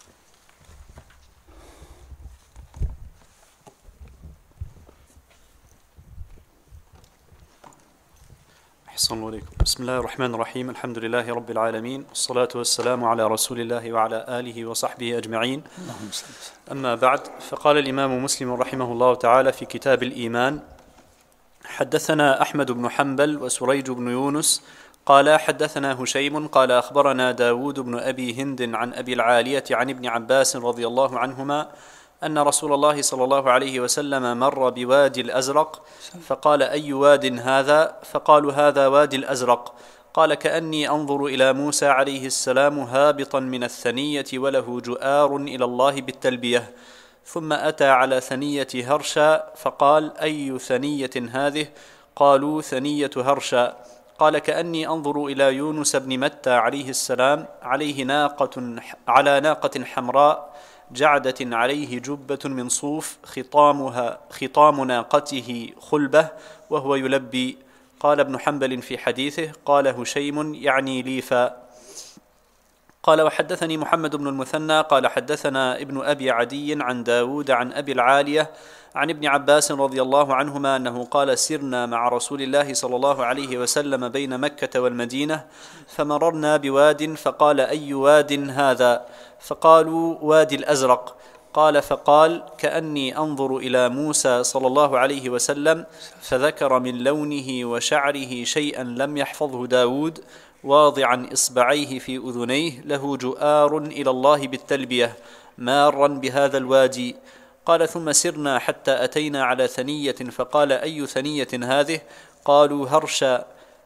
أحسن الله عليكم. بسم الله الرحمن الرحيم. الحمد لله رب العالمين، والصلاة والسلام على رسول الله وعلى آله وصحبه أجمعين. أما بعد، فقال الإمام مسلم رحمه الله تعالى في كتاب الإيمان: حدثنا أحمد بن حنبل وسريج بن يونس قال حدثنا هشيم قال أخبرنا داود بن أبي هند عن أبي العالية عن ابن عباس رضي الله عنهما أن رسول الله صلى الله عليه وسلم مر بوادي الأزرق فقال أي واد هذا؟ فقالوا هذا وادي الأزرق. قال كأني أنظر إلى موسى عليه السلام هابطا من الثنية وله جؤار إلى الله بالتلبية. ثم أتى على ثنية هرشا فقال أي ثنية هذه؟ قالوا ثنية هرشا. قال كأني أنظر إلى يونس بن متى عليه السلام على ناقة حمراء جعدة عليه جبة من صوف خطام ناقته خلبة وهو يلبي. قال ابن حنبل في حديثه قال هشيم يعني ليفا. قال وحدثني محمد بن المثنى قال حدثنا ابن أبي عدي عن داود عن أبي العالية عن ابن عباس رضي الله عنهما أنه قال سرنا مع رسول الله صلى الله عليه وسلم بين مكة والمدينة فمررنا بواد فقال أي واد هذا؟ فقالوا وادي الأزرق. قال فقال كأني أنظر إلى موسى صلى الله عليه وسلم فذكر من لونه وشعره شيئا لم يحفظه داود واضعا إصبعيه في أذنيه له جؤار إلى الله بالتلبية مارا بهذا الوادي. قال ثم سرنا حتى أتينا على ثنية فقال أي ثنية هذه؟ قالوا هرشا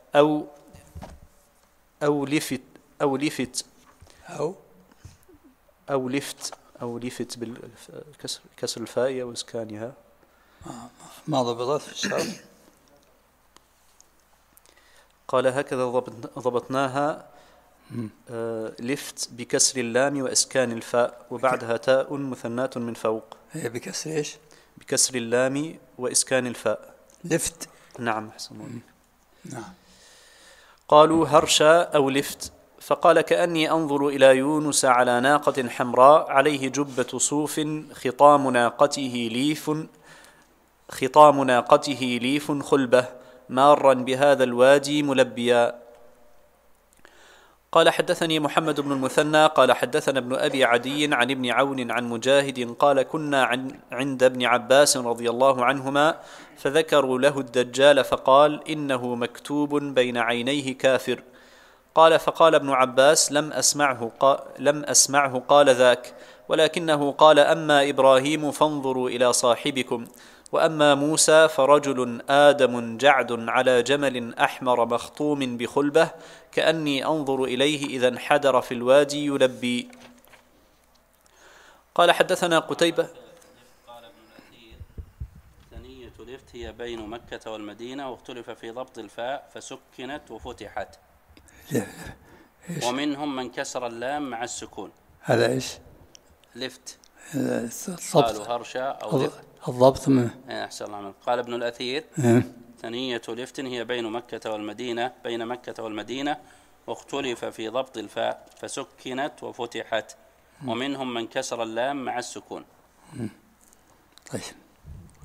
أو لفت بالكسر الفاء وإسكانها. ما ضبطت في الشرح. قال هكذا ضبطناها لفت بكسر اللام وإسكان الفاء وبعدها تاء مثنات من فوق. هي بكسر إيش؟ بكسر اللام وإسكان الفاء. لفت. نعم حسن. نعم. قالوا هرشا أو لفت. فقال كأني أنظر إلى يونس على ناقة حمراء عليه جبة صوف خطام ناقته ليف خلبة مارا بهذا الوادي ملبيا. قال حدثني محمد بن المثنى قال حدثنا ابن أبي عدي عن ابن عون عن مجاهد قال كنا عند ابن عباس رضي الله عنهما فذكروا له الدجال فقال إنه مكتوب بين عينيه كافر. قال فقال ابن عباس لم أسمعه قال ذاك، ولكنه قال أما إبراهيم فانظروا إلى صاحبكم، وأما موسى فرجل آدم جعد على جمل أحمر مخطوم بخلبة كأني أنظر إليه إذا انحدر في الوادي يلبي. قال حدثنا قتيبة. قال ابن الأثير ثنية لفت هي بين مكة والمدينة، واختلف في ضبط الفاء فسكنت وفتحت. ومنهم من كسر اللام مع السكون. هذا إيش؟ لفت. قالوا هرشا أو لفت. الضبط منه. أحسن الله. قال ابن الأثير ثنية لفت هي بين مكة والمدينة واختلف في ضبط الفاء فسكنت وفتحت. ومنهم من كسر اللام مع السكون. طيب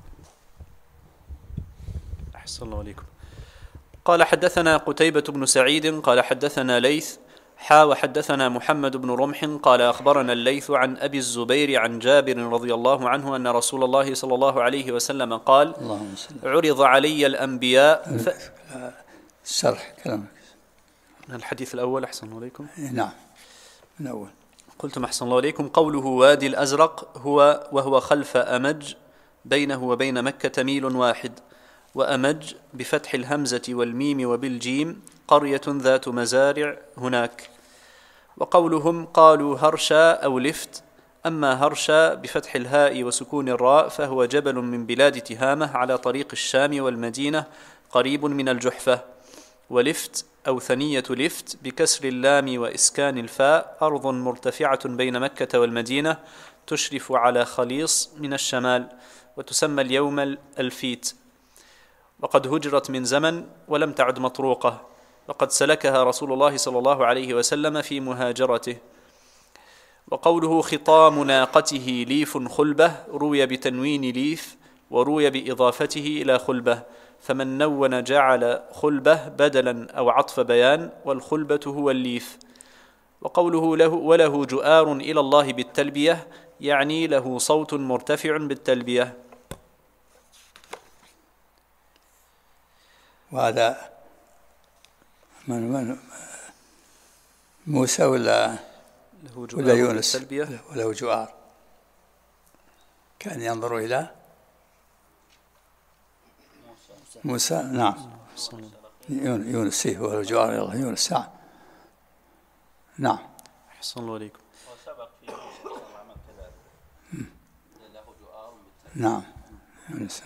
أحسن الله عليكم. قال حدثنا قتيبة بن سعيد قال حدثنا ليث وحدثنا محمد بن رمح قال أخبرنا الليث عن أبي الزبير عن جابر رضي الله عنه أن رسول الله صلى الله عليه وسلم قال: عرض علي الأنبياء شرح كلامك. الحديث الأول. أحسن الله عليكم. نعم، من أول. قلتم أحسن الله عليكم: قوله وادي الأزرق وهو خلف أمج بينه وبين مكة ميل واحد، وأمج بفتح الهمزة والميم وبالجيم قرية ذات مزارع هناك. وقولهم قالوا هرشا أو لفت، أما هرشا بفتح الهاء وسكون الراء فهو جبل من بلاد تهامة على طريق الشام والمدينة قريب من الجحفة. ولفت أو ثنية لفت بكسر اللام وإسكان الفاء أرض مرتفعة بين مكة والمدينة تشرف على خليص من الشمال، وتسمى اليوم الفيت، وقد هجرت من زمن ولم تعد مطروقة، وقد سلكها رسول الله صلى الله عليه وسلم في مهاجرته. وقوله خطام ناقته ليف خلبة روي بتنوين ليف وروي بإضافته إلى خلبة، فمن نون جعل خلبة بدلا أو عطف بيان، والخلبة هو الليف. وقوله وله جؤار إلى الله بالتلبية يعني له صوت مرتفع بالتلبية. وهذا من موسى ولا يونس ولا جؤار؟ كان ينظر إلى موسى. نعم، يونس ولا جؤار إلى الله يونس. نعم. أحسن الله عليكم. نعم، يونس.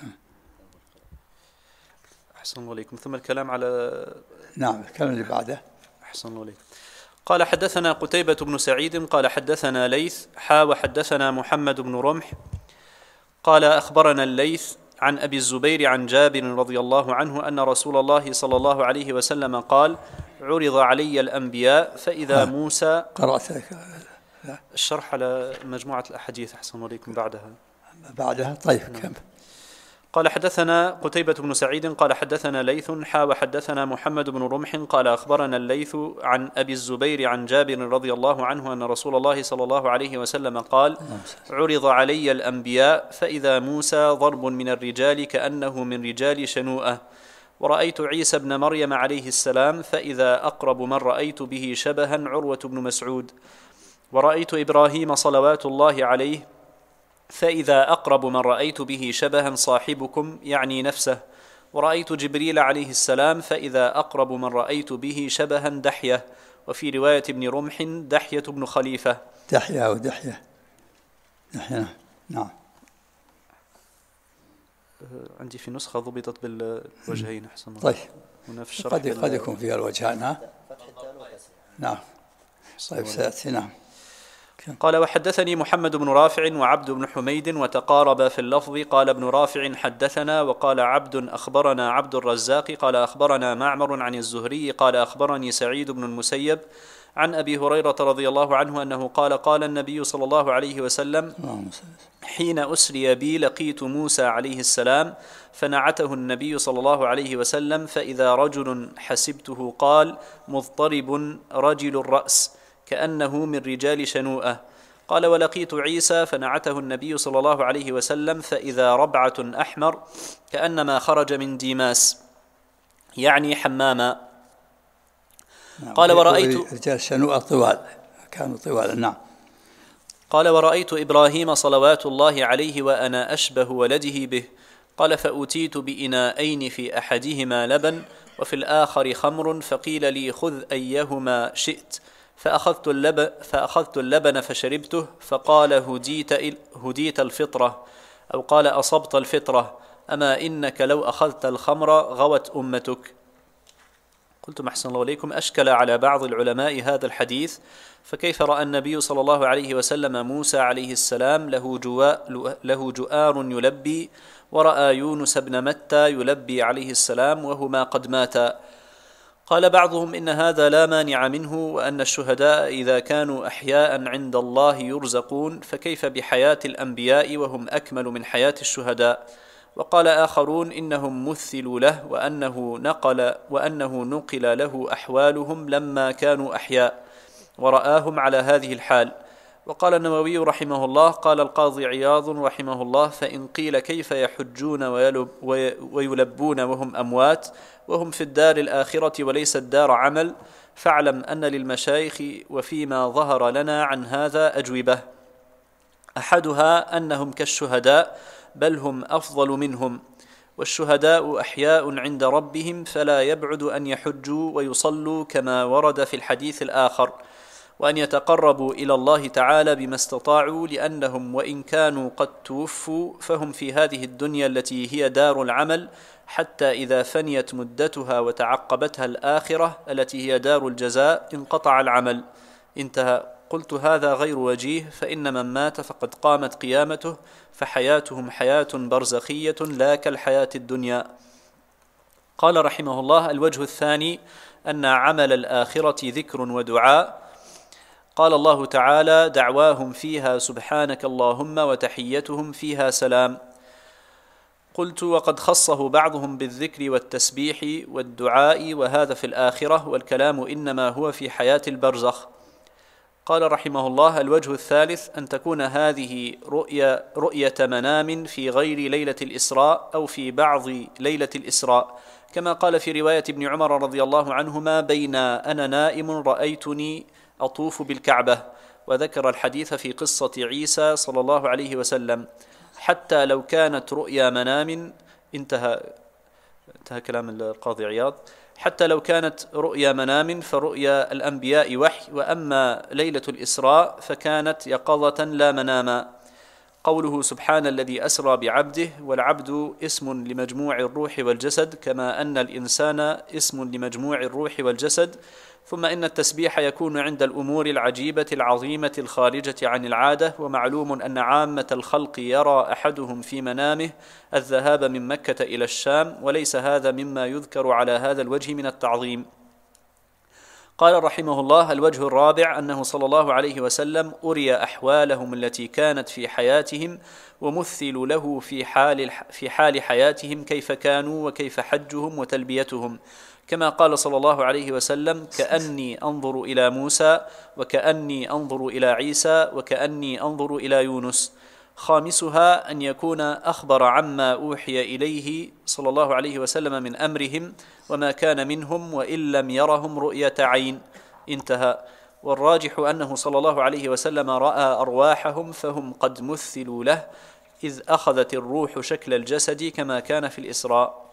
أحسن الله عليكم. ثم الكلام على نعم الكلام اللي بعده. أحسن الله عليكم. قال حدثنا قتيبة بن سعيد قال حدثنا ليث وحدثنا محمد بن رمح قال أخبرنا الليث عن أبي الزبير عن جابر رضي الله عنه أن رسول الله صلى الله عليه وسلم قال: عرض علي الأنبياء فإذا موسى. قرأت الشرح على مجموعة الأحاديث. أحسن الله عليكم. بعدها طيب. كم؟ قال حدثنا قتيبة بن سعيد قال حدثنا ليث وحدثنا محمد بن رمح قال أخبرنا الليث عن أبي الزبير عن جابر رضي الله عنه أن رسول الله صلى الله عليه وسلم قال: عرض علي الأنبياء فإذا موسى ضرب من الرجال كأنه من رجال شنوءة، ورأيت عيسى بن مريم عليه السلام فإذا أقرب من رأيت به شبها عروة بن مسعود، ورأيت إبراهيم صلوات الله عليه فإذا أقرب من رأيت به شبها صاحبكم يعني نفسه، ورأيت جبريل عليه السلام فإذا أقرب من رأيت به شبها دحية، وفي رواية ابن رمح دحية بن خليفة. دحية ودحية. نعم. عندي في نسخة ضبطت بالوجهين. أحسن الله. طيب قد يكون فيها الوجهان. نعم. طيب سيأتي. نعم. قال وحدثني محمد بن رافع وعبد بن حميد وتقاربا في اللفظ، قال ابن رافع حدثنا، وقال عبد أخبرنا عبد الرزاق قال أخبرنا معمر عن الزهري قال أخبرني سعيد بن المسيب عن أبي هريرة رضي الله عنه أنه قال: قال النبي صلى الله عليه وسلم: حين أسري بي لقيت موسى عليه السلام فنعته النبي صلى الله عليه وسلم، فإذا رجل حسبته قال مضطرب رجل الرأس كأنه من رجال شنوءة. قال ولقيت عيسى فنعته النبي صلى الله عليه وسلم فإذا ربعة أحمر كأنما خرج من ديماس يعني حماما. قال ورأيت رجال شنوءة طوال، كانوا طوال. نعم. قال ورأيت إبراهيم صلوات الله عليه وأنا أشبه ولده به. قال فأتيت بإناءين في أحدهما لبن وفي الآخر خمر، فقيل لي خذ أيهما شئت، فأخذت اللبن فشربته، فقال هديت الفطرة، أو قال أصبت الفطرة، أما إنك لو أخذت الخمر غوت أمتك. قلت أحسن الله عليكم: أشكل على بعض العلماء هذا الحديث، فكيف رأى النبي صلى الله عليه وسلم موسى عليه السلام له جؤار يلبي، ورأى يونس بن متى يلبي عليه السلام وهما قد ماتا؟ قال بعضهم إن هذا لا مانع منه، وأن الشهداء إذا كانوا أحياء عند الله يرزقون، فكيف بحياة الأنبياء وهم أكمل من حياة الشهداء؟ وقال آخرون إنهم مثلوا له وأنه نقل له أحوالهم لما كانوا أحياء ورآهم على هذه الحال. وقال النووي رحمه الله: قال القاضي عياض رحمه الله: فإن قيل كيف يحجون ويلبون وهم أموات وهم في الدار الآخرة وليست دار عمل، فاعلم أن للمشايخ وفيما ظهر لنا عن هذا أجوبة. أحدها أنهم كالشهداء بل هم أفضل منهم، والشهداء أحياء عند ربهم فلا يبعد أن يحجوا ويصلوا كما ورد في الحديث الآخر، وأن يتقربوا إلى الله تعالى بما استطاعوا، لأنهم وإن كانوا قد توفوا فهم في هذه الدنيا التي هي دار العمل، حتى إذا فنيت مدتها وتعقبتها الآخرة التي هي دار الجزاء انقطع العمل. انتهى. قلت: هذا غير وجيه، فإن من مات فقد قامت قيامته، فحياتهم حياة برزخية لا كالحياة الدنيا. قال رحمه الله: الوجه الثاني أن عمل الآخرة ذكر ودعاء. قال الله تعالى: دعواهم فيها سبحانك اللهم وتحيتهم فيها سلام. قلت: وقد خصه بعضهم بالذكر والتسبيح والدعاء، وهذا في الآخرة، والكلام إنما هو في حياة البرزخ. قال رحمه الله: الوجه الثالث أن تكون هذه رؤية منام في غير ليلة الإسراء أو في بعض ليلة الإسراء، كما قال في رواية ابن عمر رضي الله عنهما: بين أنا نائم رأيتني أطوف بالكعبة، وذكر الحديث في قصة عيسى صلى الله عليه وسلم. حتى لو كانت رؤيا منام، انتهى كلام القاضي عياض. حتى لو كانت رؤيا منام فرؤيا الأنبياء وحي، وأما ليلة الإسراء فكانت يقظة لا مناما. قوله سبحان الذي أسرى بعبده، والعبد اسم لمجموع الروح والجسد، كما أن الإنسان اسم لمجموع الروح والجسد. ثم إن التسبيح يكون عند الأمور العجيبة العظيمة الخارجة عن العادة، ومعلوم أن عامة الخلق يرى أحدهم في منامه الذهاب من مكة إلى الشام، وليس هذا مما يذكر على هذا الوجه من التعظيم. قال رحمه الله: الوجه الرابع أنه صلى الله عليه وسلم أري أحوالهم التي كانت في حياتهم، ومثلوا له في حال حياتهم كيف كانوا وكيف حجهم وتلبيتهم، كما قال صلى الله عليه وسلم: كأني أنظر إلى موسى، وكأني أنظر إلى عيسى، وكأني أنظر إلى يونس. خامسها أن يكون أخبر عما أوحي إليه صلى الله عليه وسلم من أمرهم وما كان منهم، وإن لم يرهم رؤية عين. انتهى. والراجح أنه صلى الله عليه وسلم رأى أرواحهم، فهم قد مثلوا له، إذ أخذت الروح شكل الجسد كما كان في الإسراء.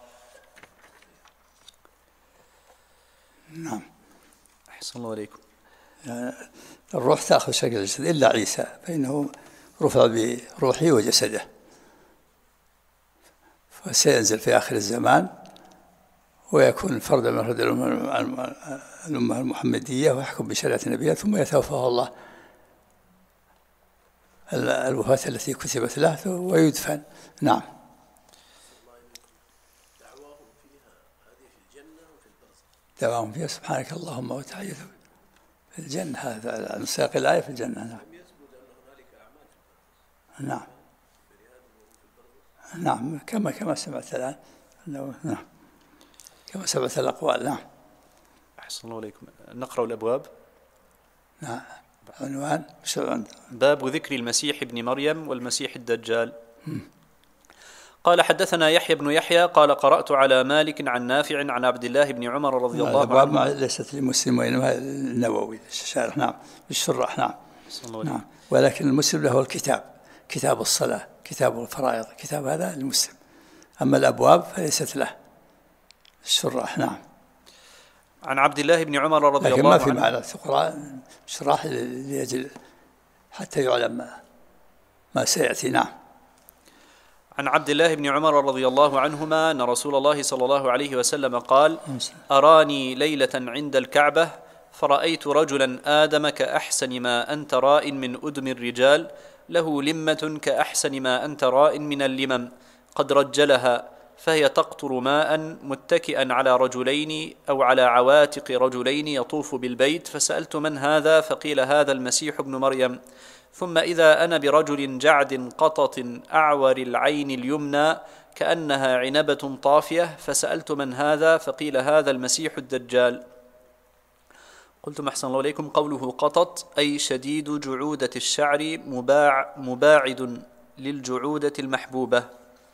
نعم. أحسن الله عليكم. الروح تأخذ شكل الجسد إلا عيسى، فإنه رفع بروحه وجسده، فسينزل في آخر الزمان ويكون فردا من أفراد الأمة المحمدية، ويحكم بشريعة النبيات، ثم يتوفاه الله الوفاة التي كتبت له ويدفن. نعم. دعواهم فيها سبحانك اللهم وتحيتهم في الجنة، هذا نساق الآية في الجنة. نعم. نعم. كما سمعت الآن. نعم. كما سمعت الأقوال. نعم. أحسن الله عليكم. نقرأ الأبواب. نعم. عنوان باب ذكر المسيح ابن مريم والمسيح الدجال. قال: حدثنا يحيى بن يحيى قال: قرأت على مالك عن نافع عن عبد الله بن عمر رضي الله عنه. ليست لمسلم وإنما النووي الشارح. نعم. الشراح. نعم. نعم. ولكن المسلم له الكتاب، كتاب الصلاة، كتاب الفرائض، كتاب هذا المسلم، أما الأبواب فليست له الشراح. نعم. عن عبد الله بن عمر رضي الله عنه. لكن ما في معنى تقرأ شراح لأجل حتى يعلم ما سيأتي. نعم. عن عبد الله بن عمر رضي الله عنهما أن رسول الله صلى الله عليه وسلم قال: أراني ليلة عند الكعبة فرأيت رجلا آدم كأحسن ما أنت راء من أدم الرجال، له لمة كأحسن ما أنت راء من اللمم، قد رجلها، فهي تقطر ماء، متكئا على رجلين أو على عواتق رجلين، يطوف بالبيت. فسألت: من هذا؟ فقيل: هذا المسيح ابن مريم. ثم إذا أنا برجل جعد قطط أعور العين اليمنى كأنها عنبة طافية، فسألت من هذا؟ فقيل هذا المسيح الدجال. قلت أحسن الله إليكم، قوله قطط أي شديد جعودة الشعر مباعد للجعودة المحبوبة.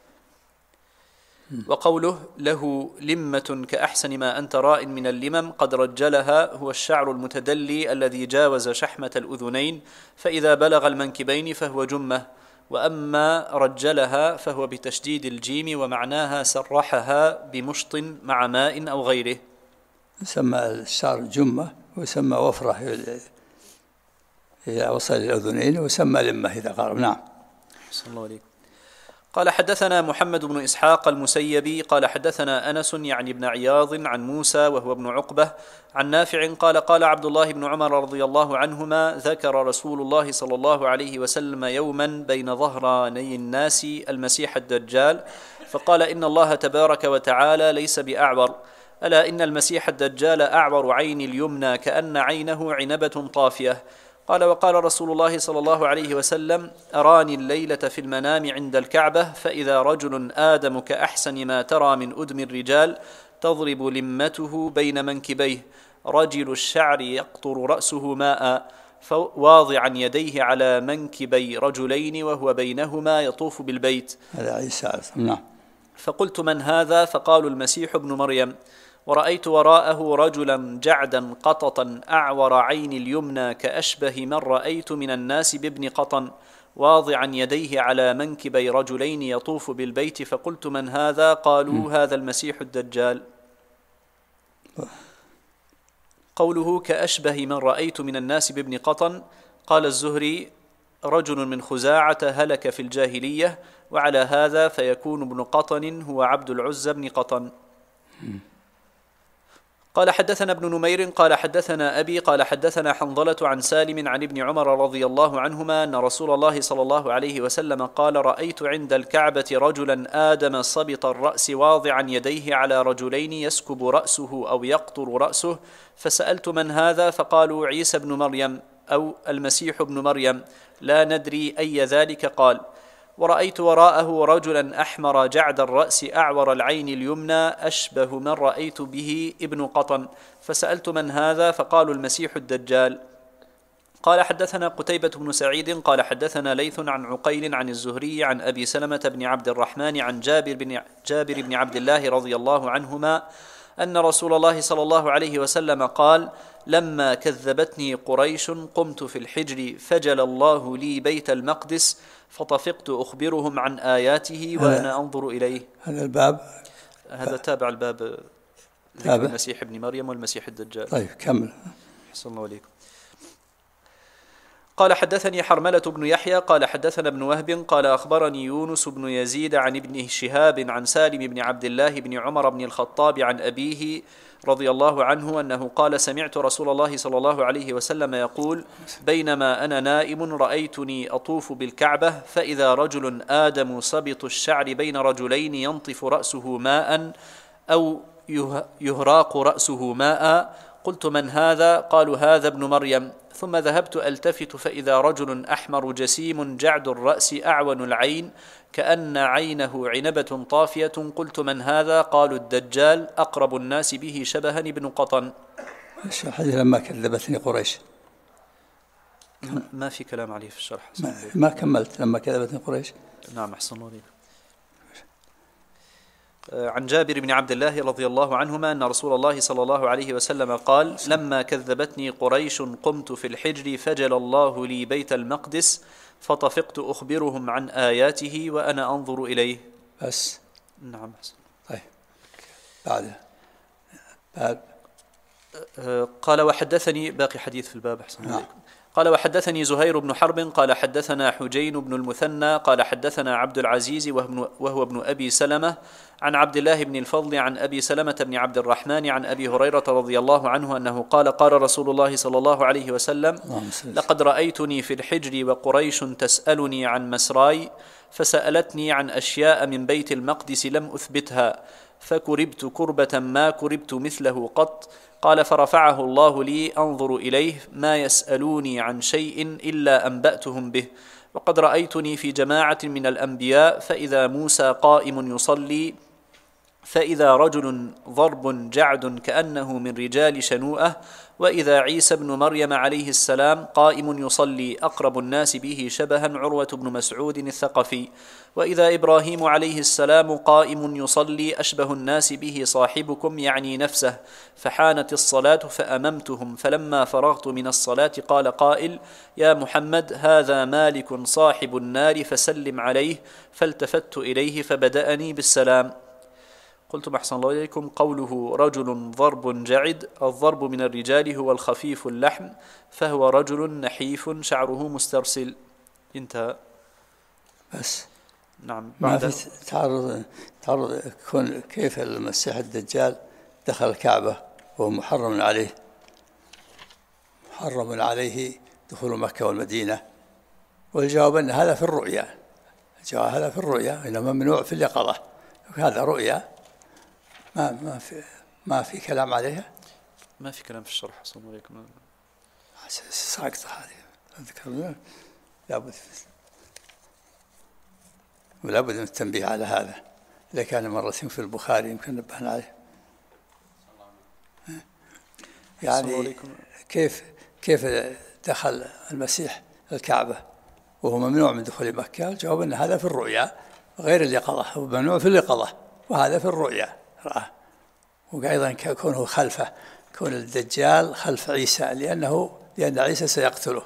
وقوله له لمة كأحسن ما أنت راء من اللمم قد رجلها هو الشعر المتدلي الذي جاوز شحمة الأذنين، فإذا بلغ المنكبين فهو جمة. وأما رجلها فهو بتشديد الجيم، ومعناها سرحها بمشط مع ماء أو غيره. يسمى الشعر جمة، ويسمى وفرة إذا وصل الأذنين، ويسمى لمة إذا قارب. نعم. صلى الله عليه. قال حدثنا محمد بن إسحاق المسيبي قال حدثنا أنس يعني بن عياض عن موسى وهو ابن عقبة عن نافع قال قال عبد الله بن عمر رضي الله عنهما ذكر رسول الله صلى الله عليه وسلم يوما بين ظهراني الناس المسيح الدجال، فقال إن الله تبارك وتعالى ليس بأعور، ألا إن المسيح الدجال أعور عين اليمنى كأن عينه عنبة طافية. قال وقال رسول الله صلى الله عليه وسلم أراني الليلة في المنام عند الكعبة فإذا رجل آدم كأحسن ما ترى من أدم الرجال تضرب لمته بين منكبيه، رجل الشعر يقطر رأسه ماء، واضعا يديه على منكبي رجلين وهو بينهما يطوف بالبيت. هذا عيسى. نعم. فقلت من هذا؟ فقالوا المسيح ابن مريم. ورأيت وراءه رجلا جعدا قططا أعور عين اليمنى كأشبه من رأيت من الناس بابن قطن، واضعا يديه على منكبي رجلين يطوف بالبيت. فقلت من هذا؟ قالوا هذا المسيح الدجال. قوله كأشبه من رأيت من الناس بابن قطن، قال الزهري رجل من خزاعة هلك في الجاهلية، وعلى هذا فيكون ابن قطن هو عبد العزى بن قطن. قال حدثنا ابن نمير قال حدثنا أبي قال حدثنا حنظلة عن سالم عن ابن عمر رضي الله عنهما أن رسول الله صلى الله عليه وسلم قال رأيت عند الكعبة رجلا آدم صبط الرأس واضعا يديه على رجلين يسكب رأسه أو يقطر رأسه، فسألت من هذا؟ فقالوا عيسى بن مريم أو المسيح ابن مريم، لا ندري أي ذلك. قال ورأيت وراءه رجلا أحمر جعد الرأس أعور العين اليمنى أشبه من رأيت به ابن قطن، فسألت من هذا؟ فقالوا المسيح الدجال. قال حدثنا قتيبة بن سعيد قال حدثنا ليث عن عقيل عن الزهري عن أبي سلمة بن عبد الرحمن عن جابر بن عبد الله رضي الله عنهما أن رسول الله صلى الله عليه وسلم قال لما كذبتني قريش قمت في الحجر فجل الله لي بيت المقدس فطفقت أخبرهم عن آياته وأنا أنظر إليه. هذا الباب هذا تابع الباب ذكر المسيح ابن مريم والمسيح الدجال. طيب كمل. أحسن الله عليكم. قال حدثني حرملة بن يحيى قال حدثنا ابن وهب قال أخبرني يونس بن يزيد عن ابن شهاب عن سالم بن عبد الله بن عمر بن الخطاب عن أبيه رضي الله عنه أنه قال سمعت رسول الله صلى الله عليه وسلم يقول بينما أنا نائم رأيتني أطوف بالكعبة فإذا رجل آدم صبط الشعر بين رجلين ينطف رأسه ماء أو يهراق رأسه ماء، قلت من هذا؟ قالوا هذا ابن مريم. ثم ذهبت ألتفت فإذا رجل أحمر جسيم جعد الرأس أعون العين كأن عينه عنبة طافية، قلت من هذا؟ قالوا الدجال أقرب الناس به شبها ابن قطن. الحديث لما كذبتني قريش ما في كلام عليه في الشرح. ما كملت لما كذبتني قريش. نعم أحسن الله عليك. عن جابر بن عبد الله رضي الله عنهما أن رسول الله صلى الله عليه وسلم قال لما كذبتني قريش قمت في الحجر فجل الله لي بيت المقدس فطفقت أخبرهم عن آياته وأنا أنظر إليه. بس. نعم. طيب بعد باب. قال وحدثني باقي حديث في الباب. أحسن عليكم. قال وحدثني زهير بن حرب قال حدثنا حجين بن المثنى قال حدثنا عبد العزيز وهو ابن أبي سلمة عن عبد الله بن الفضل عن أبي سلمة بن عبد الرحمن عن أبي هريرة رضي الله عنه أنه قال قال رسول الله صلى الله عليه وسلم لقد رأيتني في الحجر وقريش تسألني عن مسراي فسألتني عن أشياء من بيت المقدس لم أثبتها فكربت كربة ما كربت مثله قط قال: فرفعه الله لي أنظر إليه ما يسألوني عن شيء إلا أنبأتهم به. وقد رأيتني في جماعة من الأنبياء فإذا موسى قائم يصلي، فإذا رجل ضرب جعد كأنه من رجال شنوءة، وإذا عيسى بن مريم عليه السلام قائم يصلي أقرب الناس به شبها عروة بن مسعود الثقفي، وإذا إبراهيم عليه السلام قائم يصلي أشبه الناس به صاحبكم يعني نفسه. فحانت الصلاة فأممتهم، فلما فرغت من الصلاة قال قائل: يا محمد هذا مالك صاحب النار فسلم عليه. فالتفت إليه فبدأني بالسلام. قلتم أحسن الله إليكم: قوله رجل ضرب جعد، الضرب من الرجال هو الخفيف اللحم، فهو رجل نحيف شعره مسترسل. انتهى. بس نعم. ما في تعرض كيف المسيح الدجال دخل الكعبة وهو محرم عليه دخول مكة والمدينة، والجواب أن هذا في الرؤيا. الجواب هذا في الرؤيا، إنما ممنوع في اليقظة. هذا رؤيا ما في كلام عليها، ما في كلام في الشرح. أحسن الله إليكم. ساقطة هذه ذكرنا، لابد من التنبيه على هذا. إذا كان مرتين في البخاري يمكن نبهنا عليه. يعني كيف دخل المسيح الكعبة وهو ممنوع من دخول مكة؟ الجواب أن هذا في الرؤيا غير اليقظة، هو ممنوع في اليقظة وهذا في الرؤيا رأى. وأيضا كونه خلفه، كون الدجال خلف عيسى، لأن عيسى سيقتله.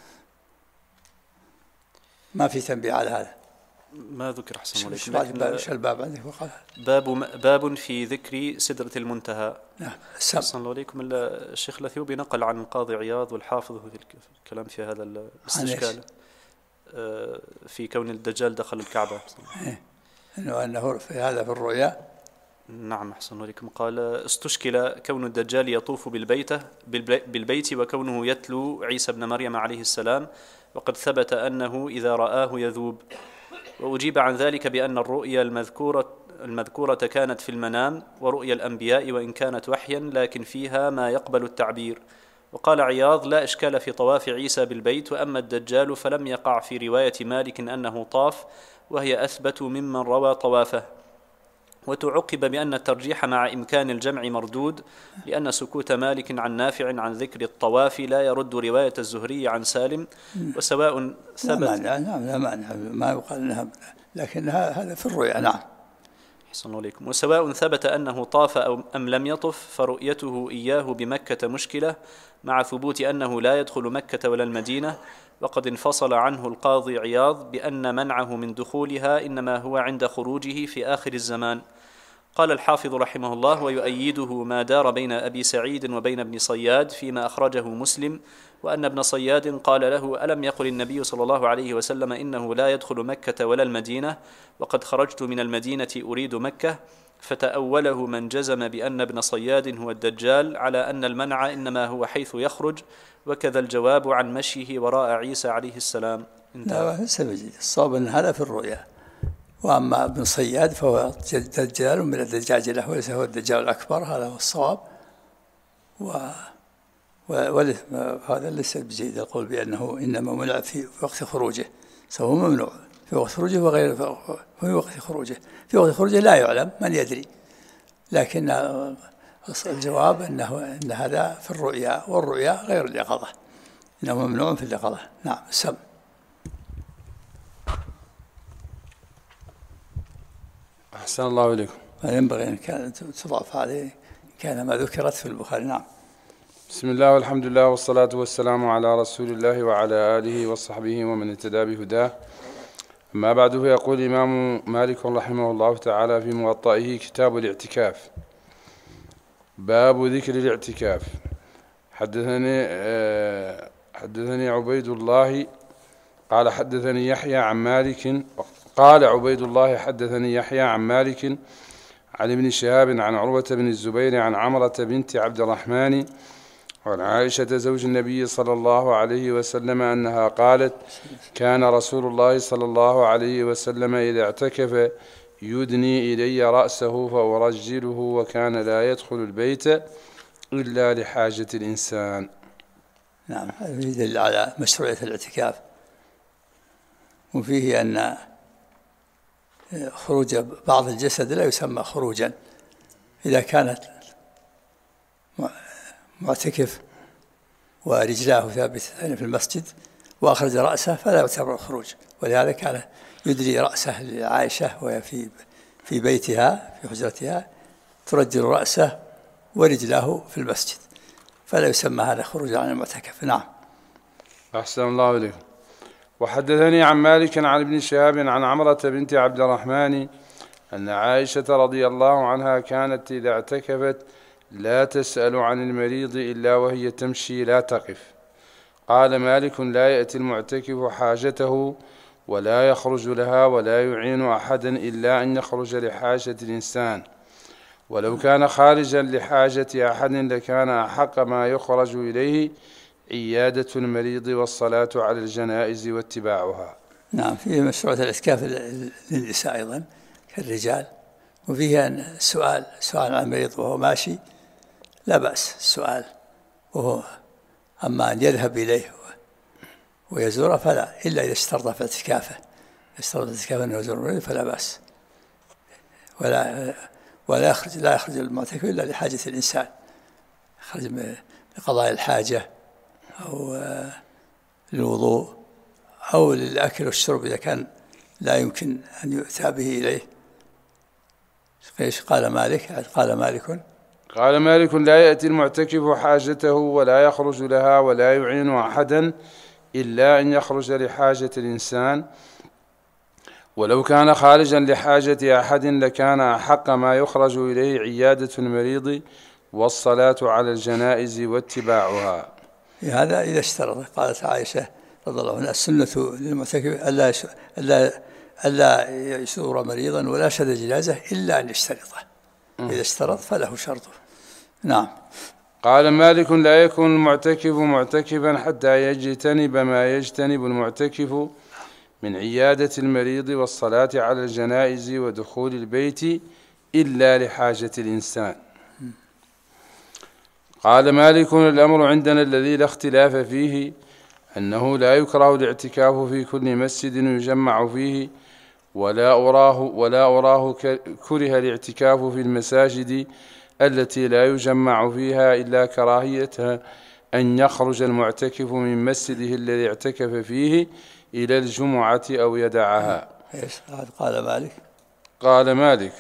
ما في تنبيه على هذا. ما ذكر. أحسن الله إليكم. ايش الباب عندك؟ باب في ذكر سدرة المنتهى. نعم. أحسن الله إليكم. الشيخ الأثيوبي نقل عن القاضي عياض والحافظ في الكلام في هذا الاستشكال في كون الدجال دخل الكعبة. أنه في هذا في الرؤيا. نعم. أحسن الله إليكم. قال: استشكل كون الدجال يطوف بالبيت وكونه يتلو عيسى بن مريم عليه السلام، وقد ثبت أنه إذا رآه يذوب. وأجيب عن ذلك بأن الرؤيا المذكورة كانت في المنام، ورؤيا الأنبياء وإن كانت وحيا لكن فيها ما يقبل التعبير. وقال عياض: لا إشكال في طواف عيسى بالبيت، وأما الدجال فلم يقع في رواية مالك أنه طاف، وهي أثبت ممن روى طوافه. وتعقب بأن الترجيح مع إمكان الجمع مردود، لأن سكوت مالك عن نافع عن ذكر الطواف لا يرد رواية الزهري عن سالم. وسواء ثبت لا مانع ما يقال انها، لكن هذا في الرؤيا. نعم. أحسن الله عليكم. وسواء ثبت أنه طاف أم لم يطف، فرؤيته إياه بمكة مشكلة، مع ثبوت أنه لا يدخل مكة ولا المدينة. وقد انفصل عنه القاضي عياض بأن منعه من دخولها إنما هو عند خروجه في آخر الزمان. قال الحافظ رحمه الله: ويؤيده ما دار بين أبي سعيد وبين ابن صياد فيما أخرجه مسلم، وأن ابن صياد قال له: ألم يقل النبي صلى الله عليه وسلم إنه لا يدخل مكة ولا المدينة، وقد خرجت من المدينة أريد مكة؟ فتأوله من جزم بأن ابن صياد هو الدجال على أن المنع إنما هو حيث يخرج، وكذا الجواب عن مشيه وراء عيسى عليه السلام. الصواب أن هذا في الرؤيا. وأما ابن صياد فهو دجال من الدجاجلة وليس هو الدجال الأكبر، هذا هو الصواب. وهذا ليس بجيد القول بأنه إنما منع في وقت خروجه، سواء ممنوع في وقت خروجه وغير في وقت خروجه. في وقت خروجه لا يعلم، من يدري، لكن الجواب أن هذا في الرؤيا، والرؤيا غير اليقظة، إنه ممنوع في اليقظة. نعم. السم. أحسن الله إليكم. فينبغي أن كانت تضاف عليه كان ما ذكرت في البخاري. نعم. بسم الله والحمد لله والصلاة والسلام على رسول الله وعلى آله وصحبه ومن اهتدى بهداه. أما بعد، فيقول الإمام مالك رحمه الله تعالى في موطئه: كتاب الاعتكاف. باب ذكر الاعتكاف. حدثني عبيد الله قال حدثني يحيى عن مالك قال عبيد الله حدثني يحيى عن مالك عن ابن شهاب عن عروة بن الزبير عن عمرة بنت عبد الرحمن وعن عائشة زوج النبي صلى الله عليه وسلم أنها قالت: كان رسول الله صلى الله عليه وسلم إذا اعتكف يدني إلي رأسه فأرجله، وكان لا يدخل البيت إلا لحاجة الإنسان. نعم، هذا يدل على مشروعية الاعتكاف. وفيه أن خروج بعض الجسد لا يسمى خروجا، إذا كانت معتكف ورجلاه ثابتتين في المسجد وأخرج رأسه فلا يعتبر خروج. ولهذا كان يدري رأسه لعائشة وهي في بيتها في حجرتها ترجل رأسه ورجلاه في المسجد، فلا يسمى هذا خروج عن المعتكف. نعم. أحسن الله إليكم. وحدثني عن مالك عن ابن شهاب عن عمرة بنت عبد الرحمن أن عائشة رضي الله عنها كانت إذا اعتكفت لا تسأل عن المريض إلا وهي تمشي لا تقف. قال مالك لا يأتي المعتكف حاجته ولا يخرج لها ولا يعين أحدا إلا أن يخرج لحاجة الإنسان، ولو كان خارجا لحاجة أحد لكان أحق ما يخرج إليه عيادة المريض والصلاة على الجنائز واتباعها. نعم، فيه مشروعية الاعتكاف للنساء أيضا كالرجال، وفيه أن سؤال عن المريض وهو ماشي لا بأس السؤال، وهو أما أن يذهب إليه ويزوره فلا، إلا إذا اشترط في اعتكافه، أن يزور المريض فلا بأس. ولا يخرج المعتكف إلا لحاجة الإنسان، يخرج لقضاء الحاجة أو للوضوء أو للأكل والشرب إذا كان لا يمكن أن يؤتى به إليه. قال مالك لا يأتي المعتكف حاجته ولا يخرج لها ولا يعين أحدا إلا أن يخرج لحاجة الإنسان، ولو كان خارجا لحاجة أحد لكان أحق ما يخرج إليه عيادة المريض والصلاة على الجنائز واتباعها. هذا إذا اشترط. قالت عائشة رضي الله عنها السنة للمعتكف ألا يزور مريضا ولا شهد جنازة إلا أن يشترطه، إذا اشترط فله شرطه. نعم. قال مالك لا يكون المعتكف معتكفا حتى يجتنب ما يجتنب المعتكف من عيادة المريض والصلاة على الجنائز ودخول البيت إلا لحاجة الإنسان. قال مالك الأمر عندنا الذي لا اختلاف فيه أنه لا يكره الاعتكاف في كل مسجد يجمع فيه، ولا أراه كره الاعتكاف في المساجد التي لا يجمع فيها إلا كراهيتها أن يخرج المعتكف من مسجده الذي اعتكف فيه إلى الجمعة أو يدعها. قال مالك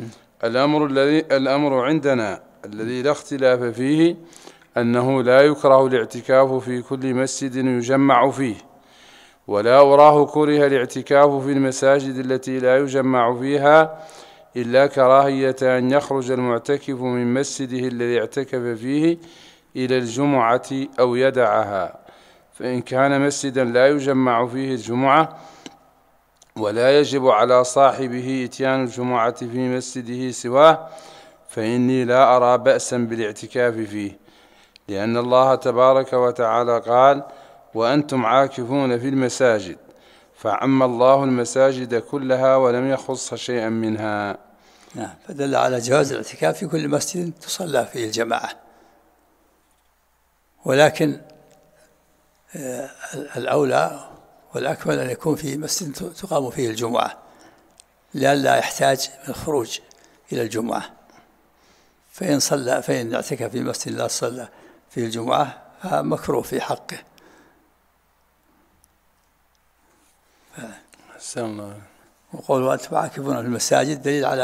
الأمر عندنا الذي لا اختلاف فيه أنه لا يكره الاعتكاف في كل مسجد يجمع فيه، ولا أراه كره الاعتكاف في المساجد التي لا يجمع فيها إلا كراهية أن يخرج المعتكف من مسجده الذي اعتكف فيه إلى الجمعة أو يدعها. فإن كان مسجدا لا يجمع فيه الجمعة ولا يجب على صاحبه إتيان الجمعة في مسجده سواه فإني لا أرى بأسا بالاعتكاف فيه، لأن الله تبارك وتعالى قال وأنتم عاكفون في المساجد، فعم الله المساجد كلها ولم يخص شيئا منها. نعم، فدل على جواز الاعتكاف في كل مسجد تصلى فيه الجماعة، ولكن الأولى والأكمل أن يكون في مسجد تقام فيه الجمعة، لئلا يحتاج من الخروج إلى الجمعة. فإن اعتكف في مسجد لا صلى فيه الجمعة فمكروه في حقه. وقول وأنتم عاكفون في المساجد دليل على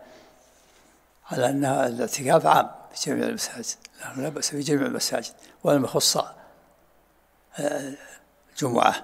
أن الاعتكاف عام في جميع المساجد، لا بأس في جميع المساجد ولم يخص الجمعة.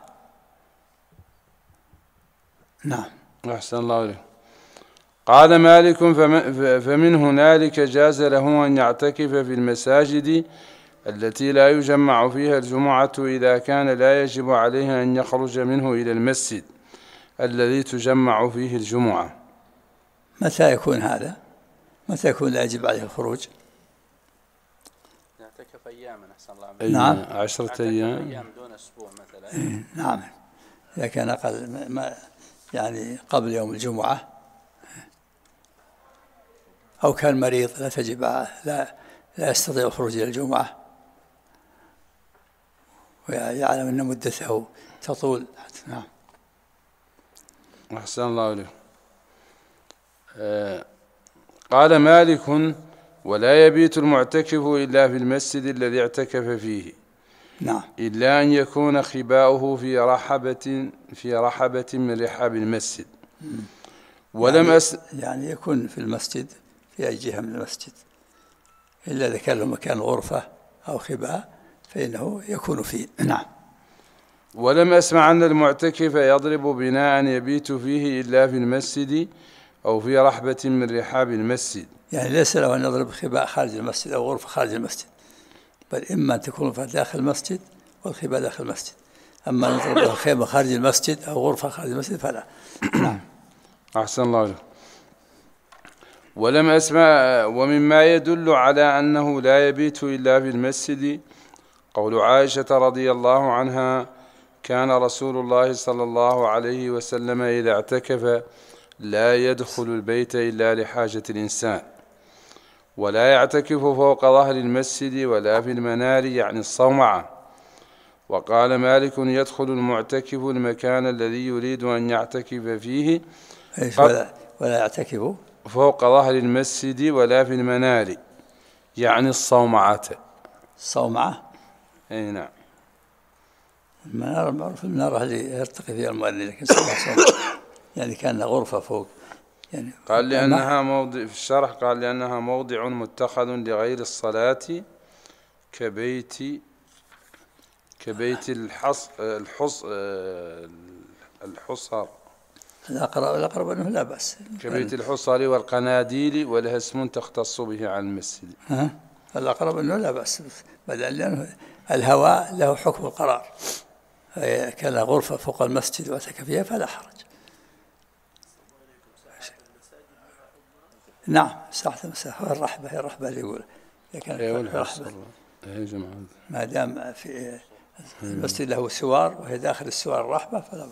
نعم. أحسن الله عليه. قال مالك فمن هنالك جاز له أن يعتكف في المساجد التي لا يجمع فيها الجمعة إذا كان لا يجب عليه أن يخرج منه إلى المسجد الذي تجمع فيه الجمعة. متى يكون هذا؟ متى يكون لا يجب عليه الخروج؟ يعتكف أياما أحسن الله عليك. نعم، 10 أيام دون أسبوع مثلا. نعم، إذا كان يعني قبل يوم الجمعة أو كان مريض لا لا يستطيع الخروج إلى الجمعة ويعلم أن مدته تطول. نعم. أحسن الله إليك. قال مالك: ولا يبيت المعتكف إلا في المسجد الذي اعتكف فيه، نعم، إلا أن يكون خباؤه في رحبة من رحاب المسجد. ولم يعني يكون في المسجد في أي جهة من المسجد، إلا إذا كان له مكان غرفة أو خباء فإنه يكون فيه. نعم. ولم أسمع أن المعتكف يضرب بناء يبيت فيه إلا في المسجد أو في رحبة من رحاب المسجد. يعني ليس له أن يضرب خباء خارج المسجد أو غرفة خارج المسجد، بل إما أن تكون داخل المسجد والخباء داخل المسجد، أما أن يضرب الخيمة خارج المسجد أو غرفة خارج المسجد فلا. نعم. أحسن الله عليك. ولم أسمع. ومما يدل على أنه لا يبيت إلا في المسجد قول عائشة رضي الله عنها: كان رسول الله صلى الله عليه وسلم إذا اعتكف لا يدخل البيت إلا لحاجة الإنسان، ولا يعتكف فوق ظهر المسجد ولا في المنار، يعني الصومعة. وقال مالك: يدخل المعتكف المكان الذي يريد أن يعتكف فيه ولا يعتكف فوق ظهر المسجد ولا في المنار، يعني الصومعة. الصومعة، أي نعم. المنارة معروف، المنارة اللي يرتقي فيها المؤذن، لكن يعني كان غرفة فوق. يعني قال لأنها موضع في الشرح، قال لأنها موضع متخذ لغير الصلاة كبيت الحصر. الأقرب أنه لا بأس. كبيت الحصر والقناديل، ولها اسم تختص به عن المسجد. الأقرب أنه لا بأس، بدل لأنه الهواء له حكم القرار، كان غرفة فوق المسجد واعتكف فيها فلا حرج. نعم، ساعة المساحة الرحبة، هي الرحبة اللي يقول، ما دام في المسجد له سوار وهي داخل السوار الرحبة فلا.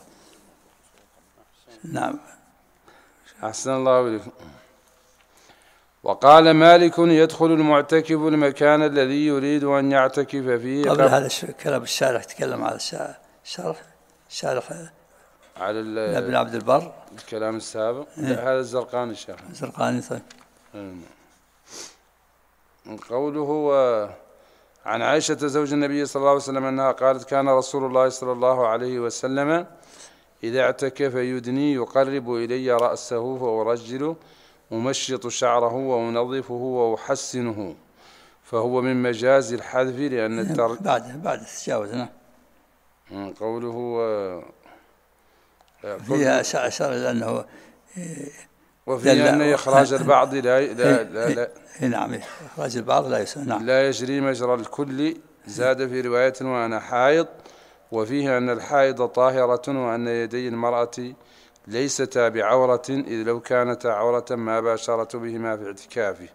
نعم. أحسن الله إليكم. وقال مالك: يدخل المعتكف المكان الذي يريد أن يعتكف فيه. قبل هذا كلام الشارح، تكلم على الشارح على ابن عبد البر، الكلام السابق. هذا الزرقاني الشيخ الزرقاني. طيب. قوله: عن عائشة زوج النبي صلى الله عليه وسلم أنها قالت: كان رسول الله صلى الله عليه وسلم إذا اعتكف يدني يقرب إلي رأسه فأرجله، أمشط شعره وأنظفه وأحسنه، فهو من مجاز الحذف لأن بعد تجاوزنا. قوله فيها أشار إلى أنه وفي أن إخراج البعض لا نعم، إخراج البعض لا يسمى. نعم. لا يجري مجرى الكل. زاد في رواية: وأنا حائض. وفيه أن الحائض طاهرة، وأن يدي المرأة ليستا بعورة، إذ لو كانتا عورة ما باشرت بهما في اعتكافه.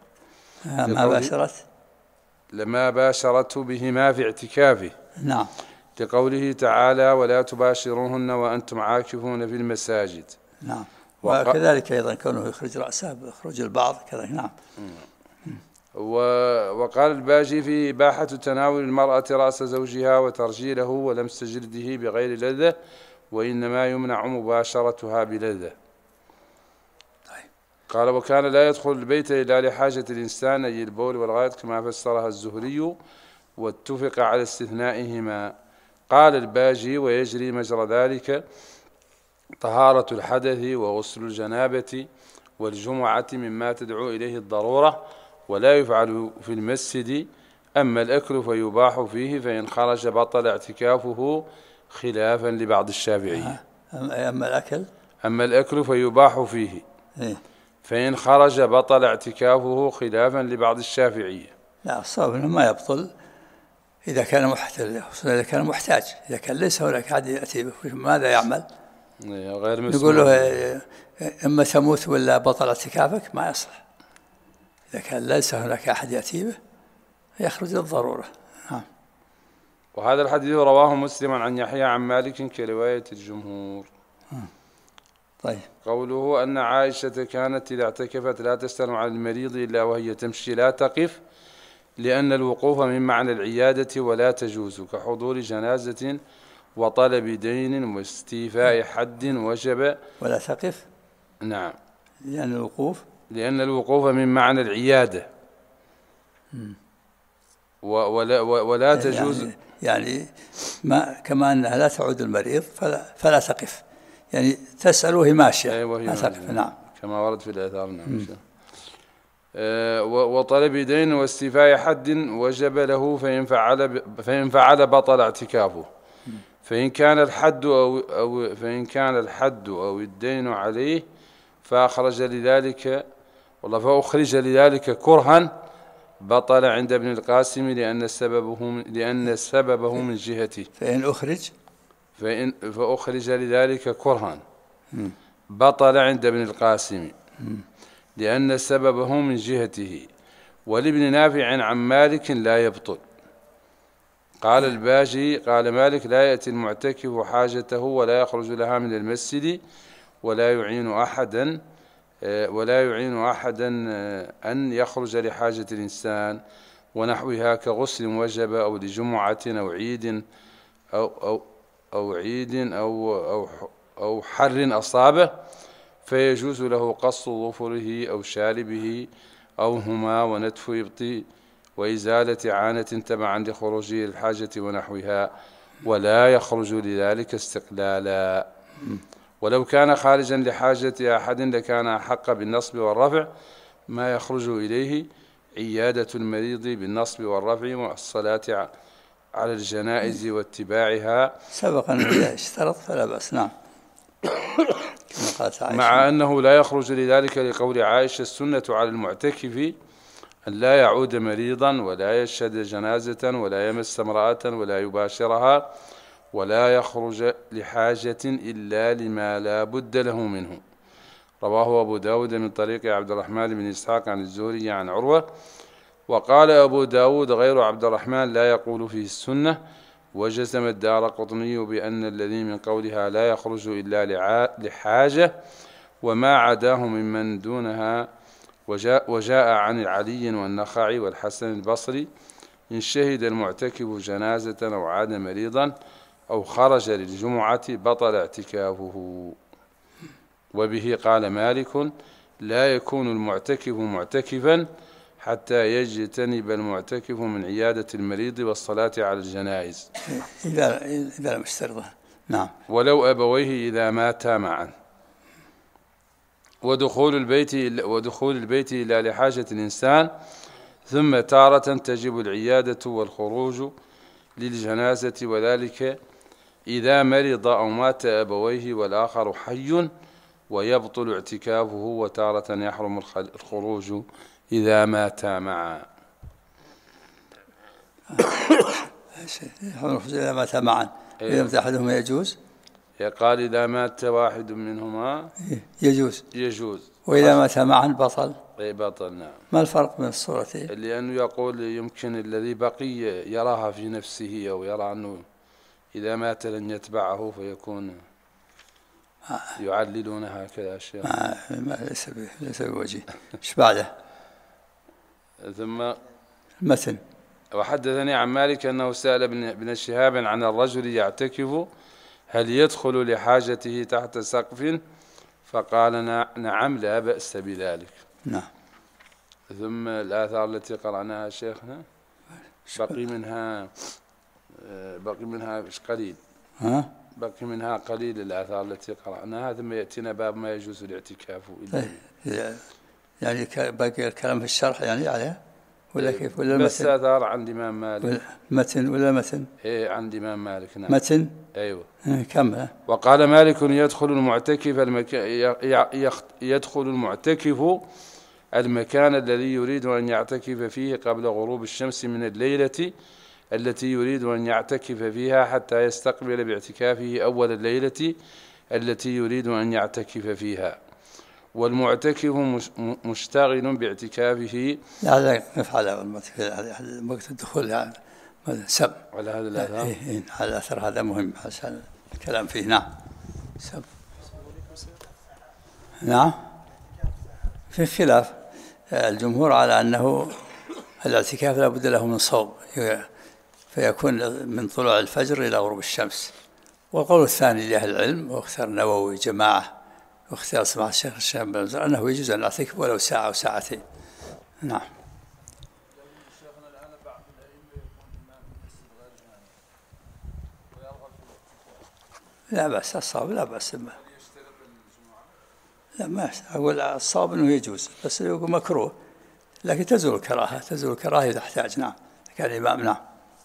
لما باشرت بهما في اعتكافه. نعم. لقوله تعالى: ولا تباشروهن وأنتم عاكفون في المساجد. نعم. وكذلك أيضا كونه يخرج رأسه بخروج البعض كذلك. نعم. وقال الباجي: في إباحة تناول المرأة رأس زوجها وترجيله ولمس جلده بغير لذة، وإنما يمنع مباشرتها بلذة. قال: وكان لا يدخل البيت إلا لحاجة الإنسان، أي البول والغائط، كما فسرها الزهري، واتفق على استثنائهما. قال الباجي: ويجري مجرى ذلك طهارة الحدث وغسل الجنابة والجمعة مما تدعو إليه الضرورة، ولا يفعل في المسجد. أما الأكل فيباح فيه، فإن خرج بطل اعتكافه، خلافا لبعض الشافعية. أما الأكل فيباح فيه، فإن خرج بطل اعتكافه، خلافا لبعض الشافعية. لا، الصواب أنه ما يبطل إذا كان محتاج. إذا كان ليس هناك أحد يأتي به، ماذا يعمل؟ غير مسموح. يقول له إما تموت ولا بطل اعتكافك، ما يصلح. إذا كان ليس هناك أحد يأتي به يخرج للضرورة. وهذا الحديث رواه مسلم عن يحيى عن مالك كرواية الجمهور. طيب. قوله: أن عائشة كانت إذا اعتكفت لا تسأل عن المريض إلا وهي تمشي لا تقف، لأن الوقوف من معنى العيادة ولا تجوز، كحضور جنازة وطلب دين واستيفاء حد وجب. ولا تقف. نعم. لأن الوقوف من معنى العيادة ولا تجوز، يعني ما كما أنها لا تعود المريض فلا تقف، يعني تسأل وهي ماشية لا تقف. نعم كما ورد في الآثار. نعم. وطلب دين واستيفاء حد وجب له، فإن فعل بطل اعتكافه. فإن كان الحد أو الدين عليه فأخرج لذلك كرها بطل عند ابن القاسم، لأن سببه من جهته. فأخرج لذلك كرها بطل عند ابن القاسم لأن سببه من جهته. ولابن نافع عن مالك لا يبطل. قال الباجي قال مالك: لا يأتي المعتكف حاجته ولا يخرج لها من المسجد ولا يعين أحدا أن يخرج لحاجة الإنسان ونحوها، كغسل وجب أو لجمعة أو عيد أو حر أصابه، فيجوز له قص ظفره أو شاربه أو هما، ونتف إبط وإزالة عانة تبعا لخروجه الحاجة ونحوها، ولا يخرج لذلك استقلالا. ولو كان خارجا لحاجة أحد لكان أحق بالنصب والرفع ما يخرج إليه عيادة المريض بالنصب والرفع والصلاة على الجنائز واتباعها. سبق أنه اشترط فلا بأس. نعم. مع أنه لا يخرج لذلك لقول عائشة: السنة على المعتكف أن لا يعود مريضا ولا يشهد جنازة ولا يمس امرأة ولا يباشرها ولا يخرج لحاجة إلا لما لا بد له منه. رواه أبو داود من طريق عبد الرحمن بن إسحاق عن الزهري عن عروة. وقال أبو داود غير عبد الرحمن لا يقول فيه السنة. وجزم الدارقطني بأن الذي من قولها لا يخرج إلا لحاجة وما عداه ممن دونها. وجاء عن علي والنخعي والحسن البصري: إن شهد المعتكف جنازة أو عاد مريضا أو خرج للجمعة بطل اعتكافه. وبه قال مالك: لا يكون المعتكف معتكفا حتى يجتنب المعتكف من عيادة المريض والصلاة على الجنائز إذا لم اشترطه. نعم. ولو أبويه إذا ماتا معا. ودخول البيت إلى لحاجة الإنسان، ثم تارة تجب العيادة والخروج للجنازة، وذلك إذا مرض أو مات أبويه والآخر حي ويبطل اعتكافه، وتارة يحرم الخروج إذا ماتا معا. إذا ماتا معا. إذا مات أحدهما يجوز. قال إذا مات واحد منهما يجوز. وإذا مات معا بطل. بطل. نعم. ما الفرق بين الصورتين؟ لأنه يقول يمكن الذي بقي يراها في نفسه، أو يرى أنه إذا مات لن يتبعه فيكون يعللون هكذا أشياء. ليس بوجه. إيش بعده؟ ثم المتن. وحدثني عن مالك أنه سأل ابن شهاب عن الرجل يعتكف هل يدخل لحاجته تحت سقف، فقال نعم لا بأس بذلك. نعم. ثم الآثار التي قرأناها شيخنا بقي منها قليل. بقي منها قليل الآثار التي قرأناها، ثم يأتينا باب ما يجوز الاعتكاف. يعني باقي الكلام في الشرح يعني عليه ولا كيف؟ ولا بس آثار عند الإمام مالك. متن ولا متن؟ إيه عند الإمام مالك. نعم. متن. أيوة. كم. وقال مالك يدخل المعتكف المكان الذي يريد أن يعتكف فيه قبل غروب الشمس من الليلة التي يريد أن يعتكف فيها، حتى يستقبل باعتكافه أول الليلة التي يريد أن يعتكف فيها. والمعتكف مشتغل باعتكافه. هذا نفعل وقت الدخول يعني سب على هذا الأثر. على الأثر هذا مهم عشان الكلام فيه. نعم. سب. نعم. في خلاف الجمهور على الاعتكاف لا بد له من صوم، فيكون من طلوع الفجر إلى غروب الشمس. والقول الثاني لأهل العلم، واختار النووي جماعة، واختار سماحة الشيخ الشام بن بز، أنه يجوز أن يعتكف ولو ساعة أو ساعتين. نعم. لا بأس، الصواب لا بأس به. لا ما أقول الصواب أنه يجوز، بس يقول مكروه، لكن تزول الكراهة إذا احتاج. نعم كان الإمام. نعم.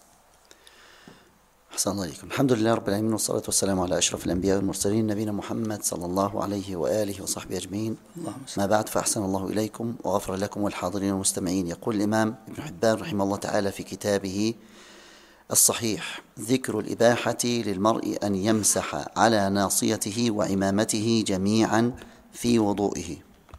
أحسن الله عليكم. الحمد لله رب العالمين، والصلاة والسلام على أشرف الأنبياء والمرسلين نبينا محمد صلى الله عليه وآله وصحبه أجمعين. ما بعد، فأحسن الله إليكم وغفر لكم والحاضرين والمستمعين. يقول الإمام ابن حبان رحمه الله تعالى في كتابه الصحيح: ذكر الإباحة للمرء أن يمسح على ناصيته وعمامته جميعا في وضوئه.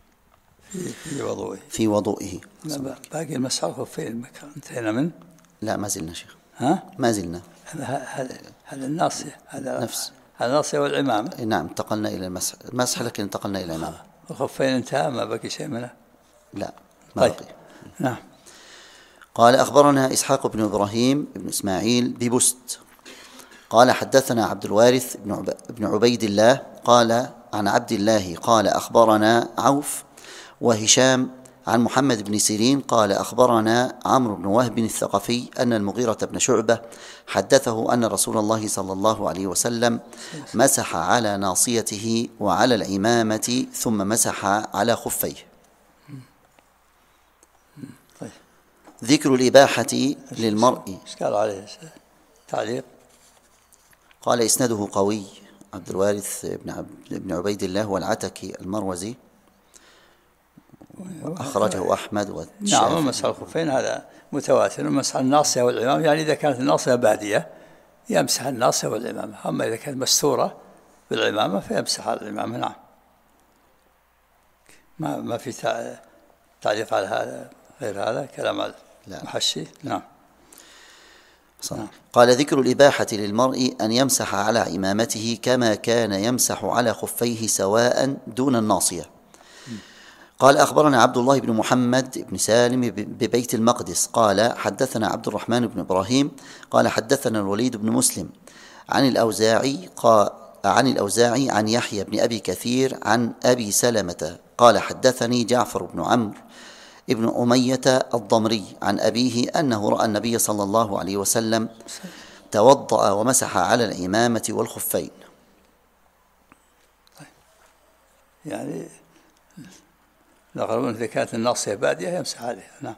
في وضوئه. باقي المسح على الخفين انتهينا منه؟ لا ما زلنا شيخ. ما زلنا. هذا الناصية، هذا نفس الناصية والعمامة. نعم، انتقلنا إلى المسح لكن انتقلنا إلى العمامة. الخفين انتهى، ما بقي شيء منه؟ لا ما بقي. نعم. قال: أخبرنا إسحاق بن إبراهيم بن إسماعيل ببست قال: حدثنا عبد الوارث بن عبيد الله قال عن عبد الله قال: أخبرنا عوف وهشام عن محمد بن سيرين قال: أخبرنا عمرو بن وهب الثقفي أن المغيرة بن شعبة حدثه أن رسول الله صلى الله عليه وسلم مسح على ناصيته وعلى العمامة ثم مسح على خفيه. ذكر الإباحة للمرء. قال عليه تعليق. قال: إسناده قوي. عبد الوارث بن عبيد الله والعتكي المروزي، أخرجه أحمد والشافعي. نعم. مسح الخفين هذا متواتر. مسح الناصية والعمامة، يعني إذا كانت الناصية بادية يمسح الناصية والعمامة، أما إذا كانت مستورة بالعمامة فيمسح على العمامة. نعم. ما في تعليق على هذا غير هذا كلام المحشي. نعم. قال: ذكر الإباحة للمرء أن يمسح على عمامته كما كان يمسح على خفيه سواء دون الناصية. قال: أخبرنا عبد الله بن محمد بن سالم ببيت المقدس قال: حدثنا عبد الرحمن بن إبراهيم قال: حدثنا الوليد بن مسلم عن الأوزاعي عن يحيى بن أبي كثير عن أبي سلمة قال: حدثني جعفر بن عمرو ابن أمية الضمري عن أبيه أنه رأى النبي صلى الله عليه وسلم توضأ ومسح على العمامة والخفين. يعني الأغلبون إذا كانت الناصية بادية يمسح عليها. نعم.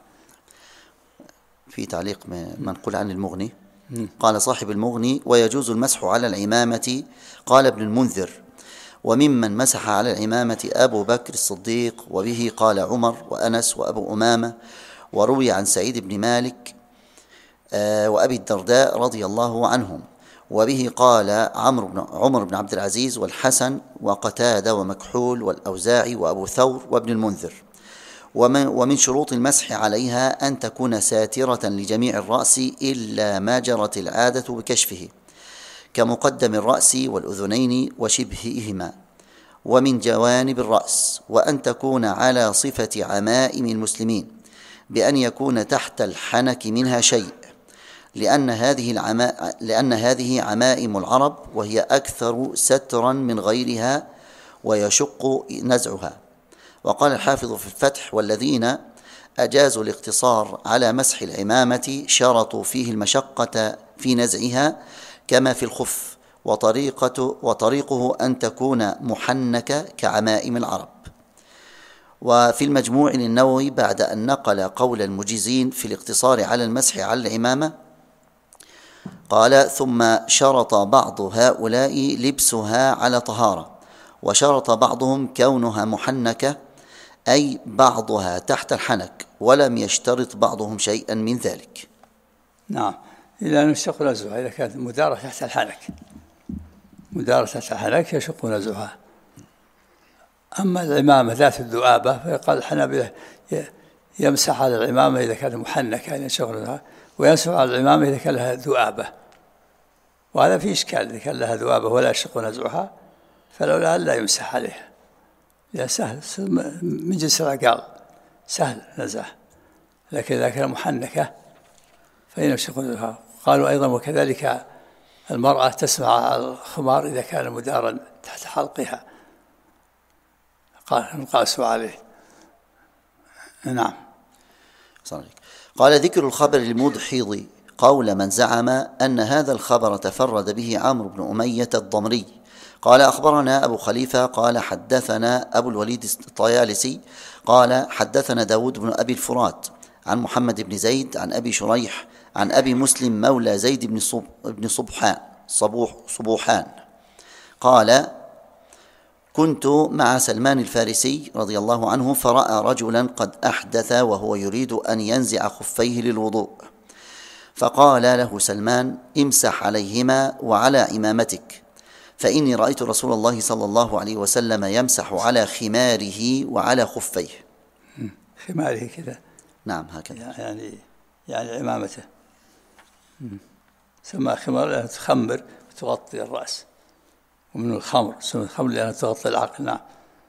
في تعليق منقول عن المغني قال صاحب المغني: ويجوز المسح على العمامة. قال ابن المنذر: وممن مسح على العمامة أبو بكر الصديق، وبه قال عمر وأنس وأبو أمامة، وروي عن سعيد بن مالك وأبي الدرداء رضي الله عنهم، وبه قال عمر بن عبد العزيز والحسن وقتادة ومكحول والأوزاعي وأبو ثور وابن المنذر. ومن شروط المسح عليها أن تكون ساترة لجميع الرأس إلا ما جرت العادة بكشفه، كمقدم الرأس والأذنين وشبههما، ومن جوانب الرأس، وأن تكون على صفة عمائم المسلمين، بأن يكون تحت الحنك منها شيء، لأن هذه عمائم العرب، وهي أكثر سترا من غيرها ويشق نزعها. وقال الحافظ في الفتح: والذين أجازوا الاقتصار على مسح العمامة شرطوا فيه المشقة في نزعها كما في الخف، وطريقه أن تكون محنكة كعمائم العرب. وفي المجموع للنووي بعد أن نقل قول المجيزين في الاقتصار على المسح على العمامة قال: ثم شرط بعض هؤلاء لبسها على طهارة، وشرط بعضهم كونها محنكة، أي بعضها تحت الحنك، ولم يشترط بعضهم شيئا من ذلك. نعم. إلى أن يشق نزعها إذا كانت مدارة تحت الحنك، مدارة تحت الحنك يشق نزعها. أما العمامة ذات الذؤابة فيقال الحنابلة يمسح على العمامة إذا كانت محنكة يعني يشق نزعها، ويمسح على العمامة إذا كان لها ذؤابة، وهذا في إشكال. إذا كان لها ذؤابة ولا يشق نزعها فلولا لا يمسح عليها، يا سهل من جنس العقال، سهل نزعه. لكن إذا كان محنكة فإنه يقولها. قالوا أيضا وكذلك المرأة تسمع الخمار إذا كان مدارا تحت حلقها، قاسوا عليه. نعم. قال ذكر الخبر المدحض قول من زعم أن هذا الخبر تفرد به عمرو بن أمية الضمري. قال أخبرنا أبو خليفة قال حدثنا أبو الوليد الطيالسي قال حدثنا داود بن أبي الفرات عن محمد بن زيد عن أبي شريح عن أبي مسلم مولى زيد بن صبوحان قال كنت مع سلمان الفارسي رضي الله عنه فرأى رجلا قد أحدث وهو يريد أن ينزع خفيه للوضوء، فقال له سلمان امسح عليهما وعلى عمامتك، فإني رأيت رسول الله صلى الله عليه وسلم يمسح على خماره وعلى خفيه. خماره كذا؟ نعم هكذا، يعني عمامته. سمى خمار لأنها تخمر وتغطي الرأس، ومن الخمر سمى الخمر لأنها تغطي العقل. نعم.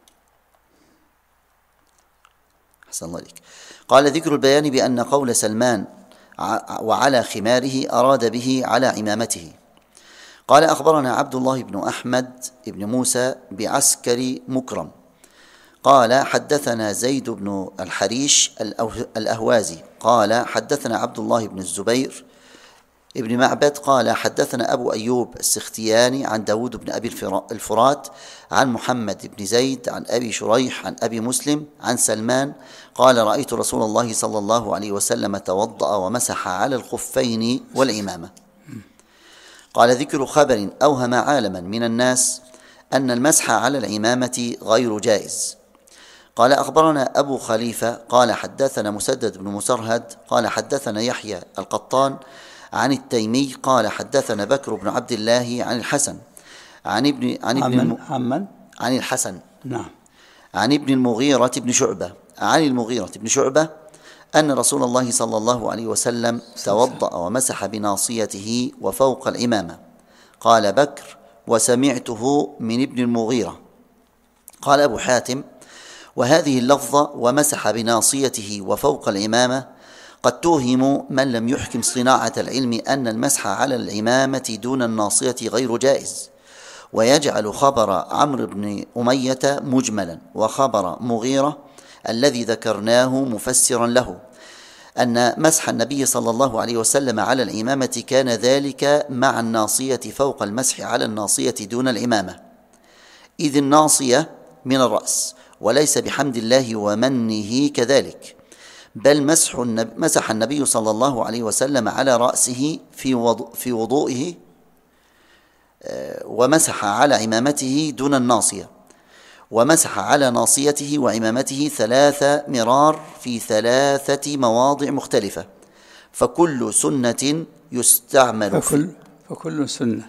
أحسن الله عليك. قال ذكر البيان بأن قول سلمان وعلى خماره أراد به على عمامته. قال أخبرنا عبد الله بن أحمد بن موسى بعسكر مكرم قال حدثنا زيد بن الحريش الأهوازي قال حدثنا عبد الله بن الزبير ابن معبد قال حدثنا أبو أيوب السختياني عن داود بن أبي الفرات عن محمد بن زيد عن أبي شريح عن أبي مسلم عن سلمان قال رأيت رسول الله صلى الله عليه وسلم توضأ ومسح على الخفين والعمامة. قال ذكر خبر أوهم عالما من الناس أن المسح على العمامة غير جائز. قال أخبرنا أبو خليفة قال حدثنا مسدد بن مسرهد قال حدثنا يحيى القطان عن التيمي قال حدثنا بكر بن عبد الله عن الحسن عن الحسن نعم عن ابن المغيرة بن شعبة أن رسول الله صلى الله عليه وسلم توضأ ومسح بناصيته وفوق العمامة. قال بكر وسمعته من ابن المغيرة. قال أبو حاتم وهذه اللفظة ومسح بناصيته وفوق العمامة قد توهم من لم يحكم صناعة العلم أن المسح على العمامة دون الناصية غير جائز، ويجعل خبر عمرو بن أمية مجملا وخبر مغيرة الذي ذكرناه مفسرا له أن مسح النبي صلى الله عليه وسلم على العمامة كان ذلك مع الناصية فوق المسح على الناصية دون العمامة، إذ الناصية من الرأس وليس بحمد الله ومنه كذلك، بل مسح النبي صلى الله عليه وسلم على رأسه في وضوئه ومسح على عمامته دون الناصية، ومسح على ناصيته وعمامته 3 مرار في 3 مواضع مختلفة، فكل سنة يستعمل فكل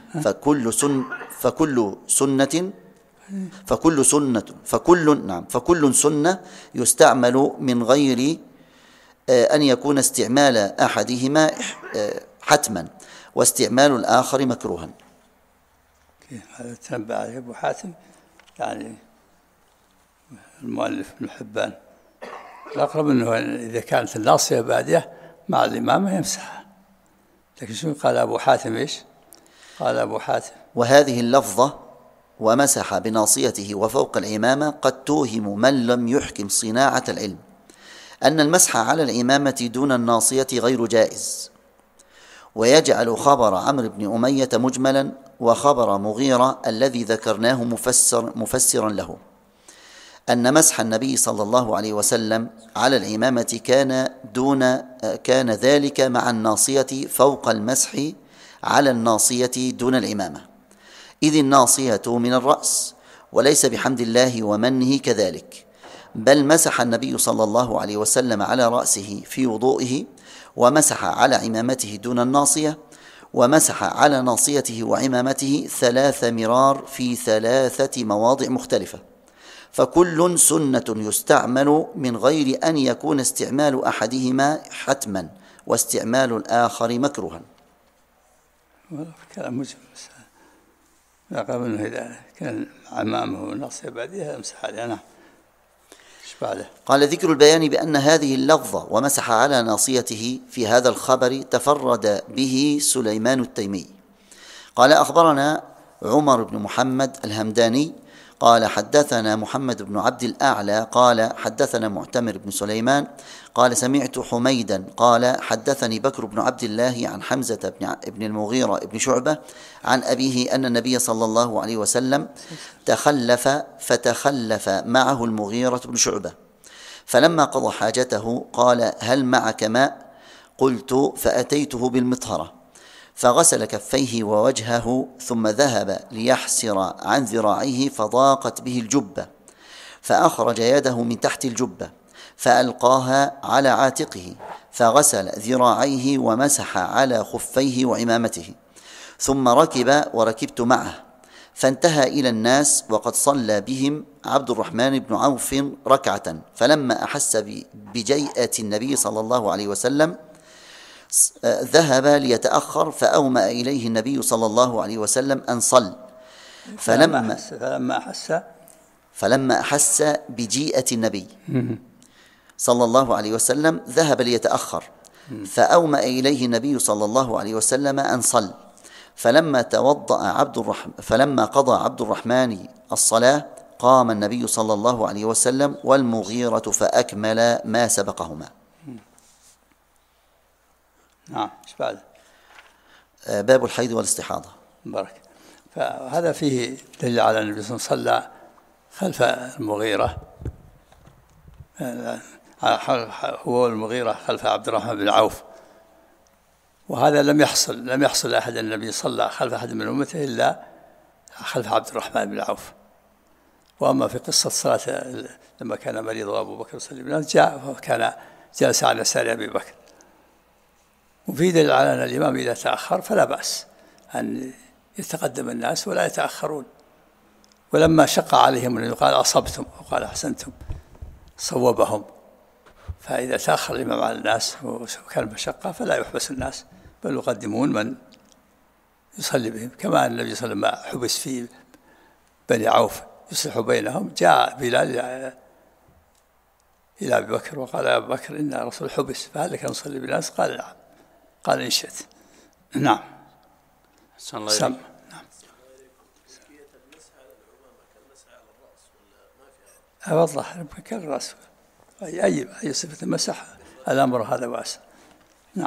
سنة يستعمل من غير أن يكون استعمال أحدهما حتما واستعمال الآخر مكروها. هذا تنبأ عليه أبو حاتم يعني المؤلف ابن حبان. الأقرب أنه إذا كانت الناصية بادية مع الإمامة يمسحها، لكن شو قال أبو حاتم إيش؟ قال أبو حاتم وهذه اللفظة ومسح بناصيته وفوق العمامة قد توهم من لم يحكم صناعة العلم أن المسح على العمامة دون الناصية غير جائز، ويجعل خبر عمرو بن أمية مجملا وخبر مغيرة الذي ذكرناه مفسرا له أن مسح النبي صلى الله عليه وسلم على العمامة كان ذلك مع الناصية فوق المسح على الناصية دون العمامة، إذ الناصية من الرأس وليس بحمد الله ومنه كذلك، بل مسح النبي صلى الله عليه وسلم على رأسه في وضوئه ومسح على عمامته دون الناصية، ومسح على ناصيته وعمامته 3 مرار في 3 مواضع مختلفة، فكل سنة يستعمل من غير أن يكون استعمال أحدهما حتما واستعمال الآخر مكروها. كلام مجمل، قبل أنه إذا كان عمامه وناصية بعدها يمسح عليها. نعم. قال ذكر البيان بأن هذه اللفظة ومسح على ناصيته في هذا الخبر تفرد به سليمان التيمي. قال أخبرنا عمر بن محمد الهمداني قال حدثنا محمد بن عبد الأعلى قال حدثنا معتمر بن سليمان قال سمعت حميدا قال حدثني بكر بن عبد الله عن حمزة بن المغيرة بن شعبة عن أبيه أن النبي صلى الله عليه وسلم فتخلف معه المغيرة بن شعبة، فلما قضى حاجته قال هل معك ماء؟ قلت فأتيته بالمطهرة، فغسل كفيه ووجهه ثم ذهب ليحسر عن ذراعيه فضاقت به الجبة، فأخرج يده من تحت الجبة فألقاها على عاتقه فغسل ذراعيه ومسح على خفيه وعمامته، ثم ركب وركبت معه فانتهى إلى الناس وقد صلى بهم عبد الرحمن بن عوف ركعة، فلما أحس بجيئة النبي صلى الله عليه وسلم ذهب ليتأخر فأومأ إليه النبي صلى الله عليه وسلم أن صل، فلما أحس بجيئة النبي صلى الله عليه وسلم ذهب ليتأخر فأومأ إليه النبي صلى الله عليه وسلم أن صل، فلما قضى عبد الرحمن الصلاة قام النبي صلى الله عليه وسلم والمغيرة فأكمل ما سبقهما. نعم. ايش بعد؟ باب الحيض والاستحاضة. بارك. فهذا فيه دليل على النبي صلى الله عليه وسلم صلى خلف المغيرة، هو المغيرة خلف عبد الرحمن بن عوف، وهذا لم يحصل أحد النبي صلى خلف أحد من أمته إلا خلف عبد الرحمن بن عوف. وأما في قصة صلاة لما كان مريض وأبو بكر يصلي بالناس جاء وكان جالس على يسار أبي بكر. وفي دليل على أن الإمام إذا تأخر فلا بأس أن يتقدم الناس ولا يتأخرون. ولما شق عليهم أن يقال أصبتم وقال أحسنتم صوبهم، فإذا تأخر الإمام على الناس وكان مشقة فلا يحبس الناس بل يقدمون من يصلي بهم، كما النبي صلى الله عليه وسلم حبس في بني عوف يصلح بينهم، جاء بلال إلى أبي بكر وقال يا أبي بكر إن رسول حبس فهل لك نصلي بالناس؟ قال نعم، قال إن شئت. نعم. نعم. أوضح كالرأس أي صفة مسح الأمر هذا واسع. نعم.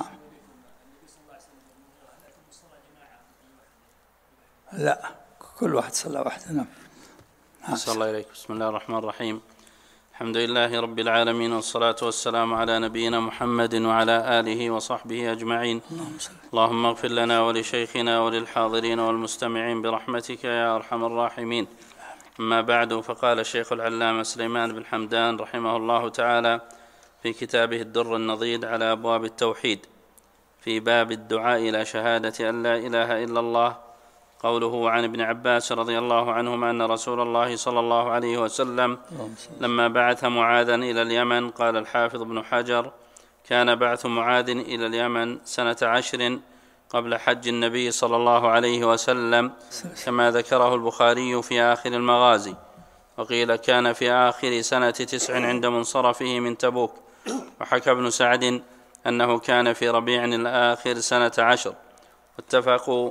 لا، كل واحد صلى وحده. نعم. صلى الله عليك. بسم الله الرحمن الرحيم. الحمد لله رب العالمين، والصلاة والسلام على نبينا محمد وعلى آله وصحبه أجمعين. اللهم اغفر لنا ولشيخنا وللحاضرين والمستمعين برحمتك يا أرحم الراحمين. أما بعد، فقال الشيخ العلامة سليمان بن حمدان رحمه الله تعالى في كتابه الدر النضيد على أبواب التوحيد في باب الدعاء إلى شهادة أن لا إله إلا الله، قوله عن ابن عباس رضي الله عنهما أن رسول الله صلى الله عليه وسلم لما بعث معاذا إلى اليمن، قال الحافظ ابن حجر كان بعث معاذ إلى اليمن سنة 10 قبل حج النبي صلى الله عليه وسلم كما ذكره البخاري في آخر المغازي، وقيل كان في آخر سنة 9 عند منصرفه من تبوك، وحكى ابن سعد أنه كان في ربيع الآخر سنة 10، واتفقوا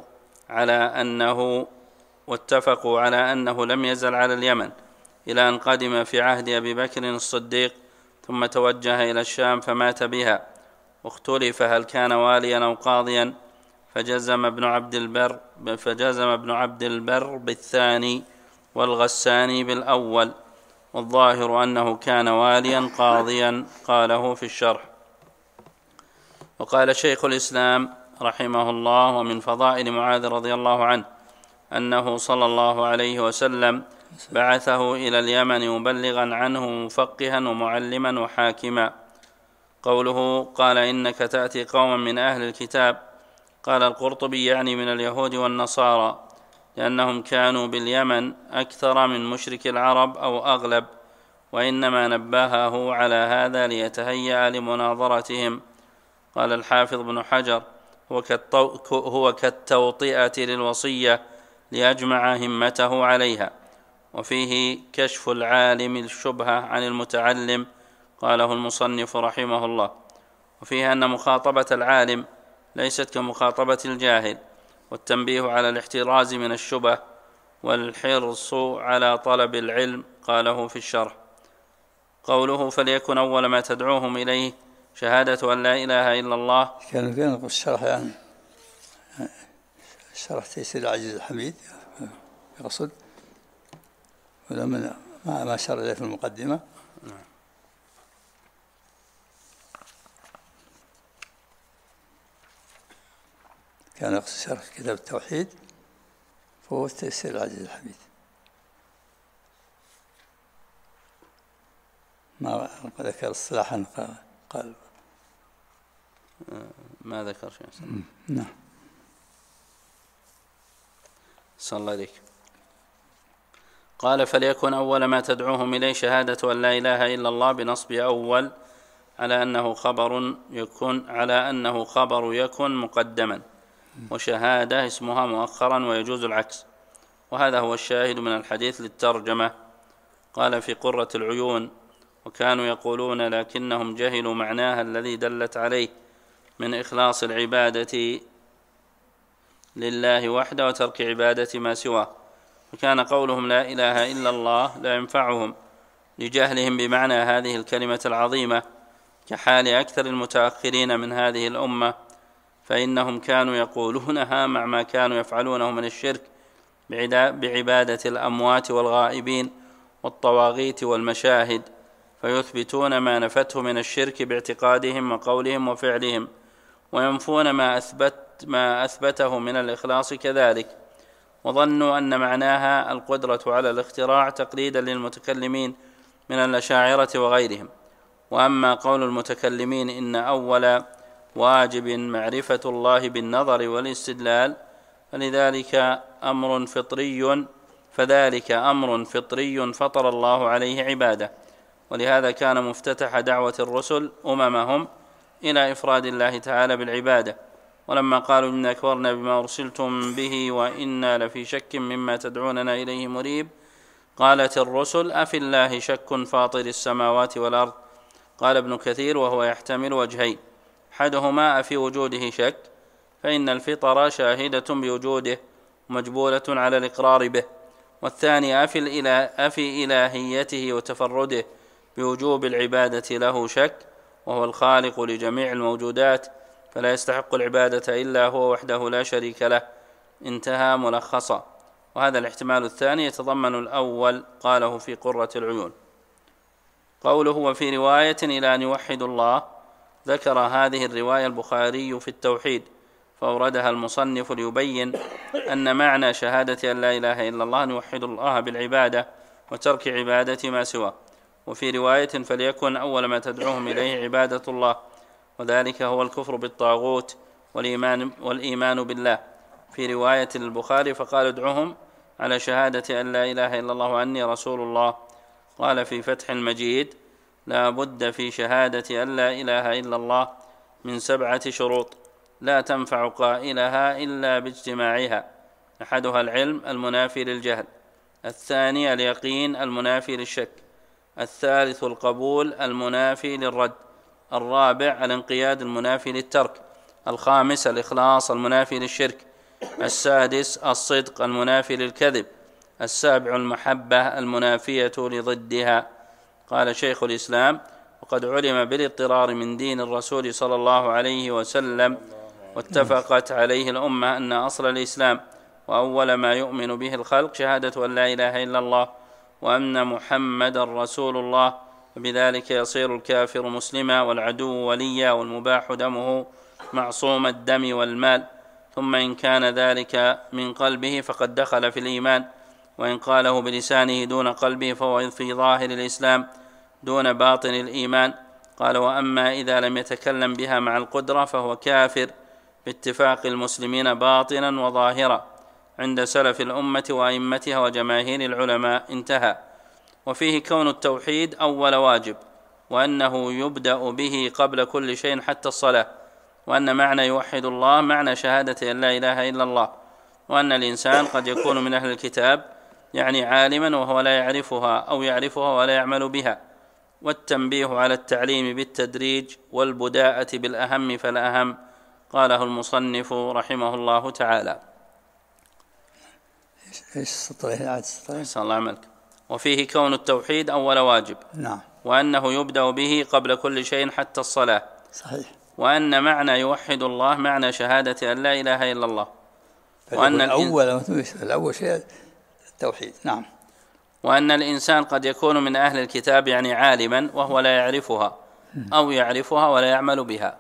على أنه لم يزل على اليمن إلى أن قدم في عهد أبي بكر الصديق، ثم توجه إلى الشام فمات بها، واختلف هل كان واليا أو قاضيا، فجزم ابن عبد البر بالثاني والغساني بالأول، والظاهر أنه كان واليا قاضيا، قاله في الشرح. وقال شيخ الإسلام رحمه الله ومن فضائل معاذ رضي الله عنه أنه صلى الله عليه وسلم بعثه إلى اليمن مبلغا عنه مفقها ومعلما وحاكما. قوله قال إنك تأتي قوما من أهل الكتاب، قال القرطبي يعني من اليهود والنصارى، لأنهم كانوا باليمن أكثر من مشرك العرب أو أغلب، وإنما نبهه على هذا ليتهيأ لمناظرتهم. قال الحافظ بن حجر هو كالتوطئة للوصية ليجمع همته عليها، وفيه كشف العالم الشبهة عن المتعلم، قاله المصنف رحمه الله. وفيه أن مخاطبة العالم ليست كمخاطبة الجاهل، والتنبيه على الاحتراز من الشبه والحرص على طلب العلم، قاله في الشرح. قوله فليكن أول ما تدعوهم إليه شهادة أن لا إله إلا الله. كان فين الشرح يعني شرح تيسير العزيز الحميد يقصد، ولا من ما شر إليه في المقدمة. كان يقصد شرح كتاب التوحيد، فهو تيسير العزيز الحميد. ما ذكر اصطلاحا قال ما ذكر شيء. نعم. صلى الله عليك. قال فليكن أول ما تدعوهم إليه شهادة أن لا إله إلا الله بنصب أول على أنه خبر يكن مقدما، وشهادة اسمها مؤخرا، ويجوز العكس، وهذا هو الشاهد من الحديث للترجمة. قال في قرة العيون وكانوا يقولون لكنهم جهلوا معناها الذي دلت عليه من إخلاص العبادة لله وحده وترك عبادة ما سواه، فكان قولهم لا إله إلا الله لا ينفعهم لجهلهم بمعنى هذه الكلمة العظيمة، كحال أكثر المتأخرين من هذه الأمة، فإنهم كانوا يقولونها مع ما كانوا يفعلونه من الشرك بعبادة الأموات والغائبين والطواغيت والمشاهد، فيثبتون ما نفته من الشرك باعتقادهم وقولهم وفعلهم، وينفون ما أثبته من الإخلاص كذلك، وظنوا أن معناها القدرة على الاختراع تقليدا للمتكلمين من الأشاعرة وغيرهم. وأما قول المتكلمين إن أول واجب معرفة الله بالنظر والاستدلال فذلك أمر فطري فطر الله عليه عباده، ولهذا كان مفتتح دعوة الرسل أممهم إلى إفراد الله تعالى بالعبادة. ولما قالوا إنا كفرنا بما أرسلتم به وإنا لفي شك مما تدعوننا إليه مريب، قالت الرسل أفي الله شك فاطر السماوات والأرض؟ قال ابن كثير وهو يحتمل وجهين: أحدهما أفي وجوده شك، فإن الفطر شاهدة بوجوده مجبولة على الإقرار به، والثاني أفي إلهيته وتفرده بوجوب العبادة له شك، وهو الخالق لجميع الموجودات فلا يستحق العبادة إلا هو وحده لا شريك له. انتهى ملخصا. وهذا الاحتمال الثاني يتضمن الأول، قاله في قرة العيون. قوله وفي رواية إلى أن يوحدوا الله، ذكر هذه الرواية البخاري في التوحيد، فأوردها المصنف ليبين أن معنى شهادة أن لا إله إلا الله أن يوحدوا الله بالعبادة وترك عبادة ما سواه. وفي رواية فليكن أول ما تدعوهم إليه عبادة الله، وذلك هو الكفر بالطاغوت والإيمان بالله. في رواية البخاري فقال ادعوهم على شهادة أن لا إله إلا الله وأني رسول الله. قال في فتح المجيد لا بد في شهادة أن لا إله إلا الله من 7 شروط لا تنفع قائلها إلا باجتماعها: أحدها العلم المنافي للجهل، الثاني اليقين المنافي للشك، الثالث القبول المنافي للرد، الرابع الانقياد المنافي للترك، الخامس الإخلاص المنافي للشرك، السادس الصدق المنافي للكذب، السابع المحبة المنافية لضدها. قال شيخ الإسلام وقد علم بالاضطرار من دين الرسول صلى الله عليه وسلم واتفقت عليه الأمة أن أصل الإسلام وأول ما يؤمن به الخلق شهادة أن لا إله إلا الله وأن محمد رسول الله، وبذلك يصير الكافر مسلما والعدو وليا والمباح دمه معصوم الدم والمال. ثم إن كان ذلك من قلبه فقد دخل في الإيمان، وإن قاله بلسانه دون قلبه فهو في ظاهر الإسلام دون باطن الإيمان. قال وأما إذا لم يتكلم بها مع القدرة فهو كافر باتفاق المسلمين باطنا وظاهرا عند سلف الأمة وأئمتها وجماهير العلماء. انتهى. وفيه كون التوحيد أول واجب، وأنه يبدأ به قبل كل شيء حتى الصلاة، وأن معنى يوحد الله معنى شهادة أن لا إله إلا الله، وأن الإنسان قد يكون من أهل الكتاب يعني عالما وهو لا يعرفها أو يعرفها ولا يعمل بها. والتنبيه على التعليم بالتدريج والبداءة بالأهم فالأهم، قاله المصنف رحمه الله تعالى. ايش السطرين؟ عاد السطرين. أحسن الله عملك. وفيه كون التوحيد أول واجب، نعم، وأنه يبدأ به قبل كل شيء حتى الصلاة، صحيح. وأن معنى يوحد الله معنى شهادة أن لا إله إلا الله، وأن الأول شيء التوحيد. نعم. وأن الإنسان قد يكون من أهل الكتاب يعني عالما وهو لا يعرفها، أو يعرفها ولا يعمل بها،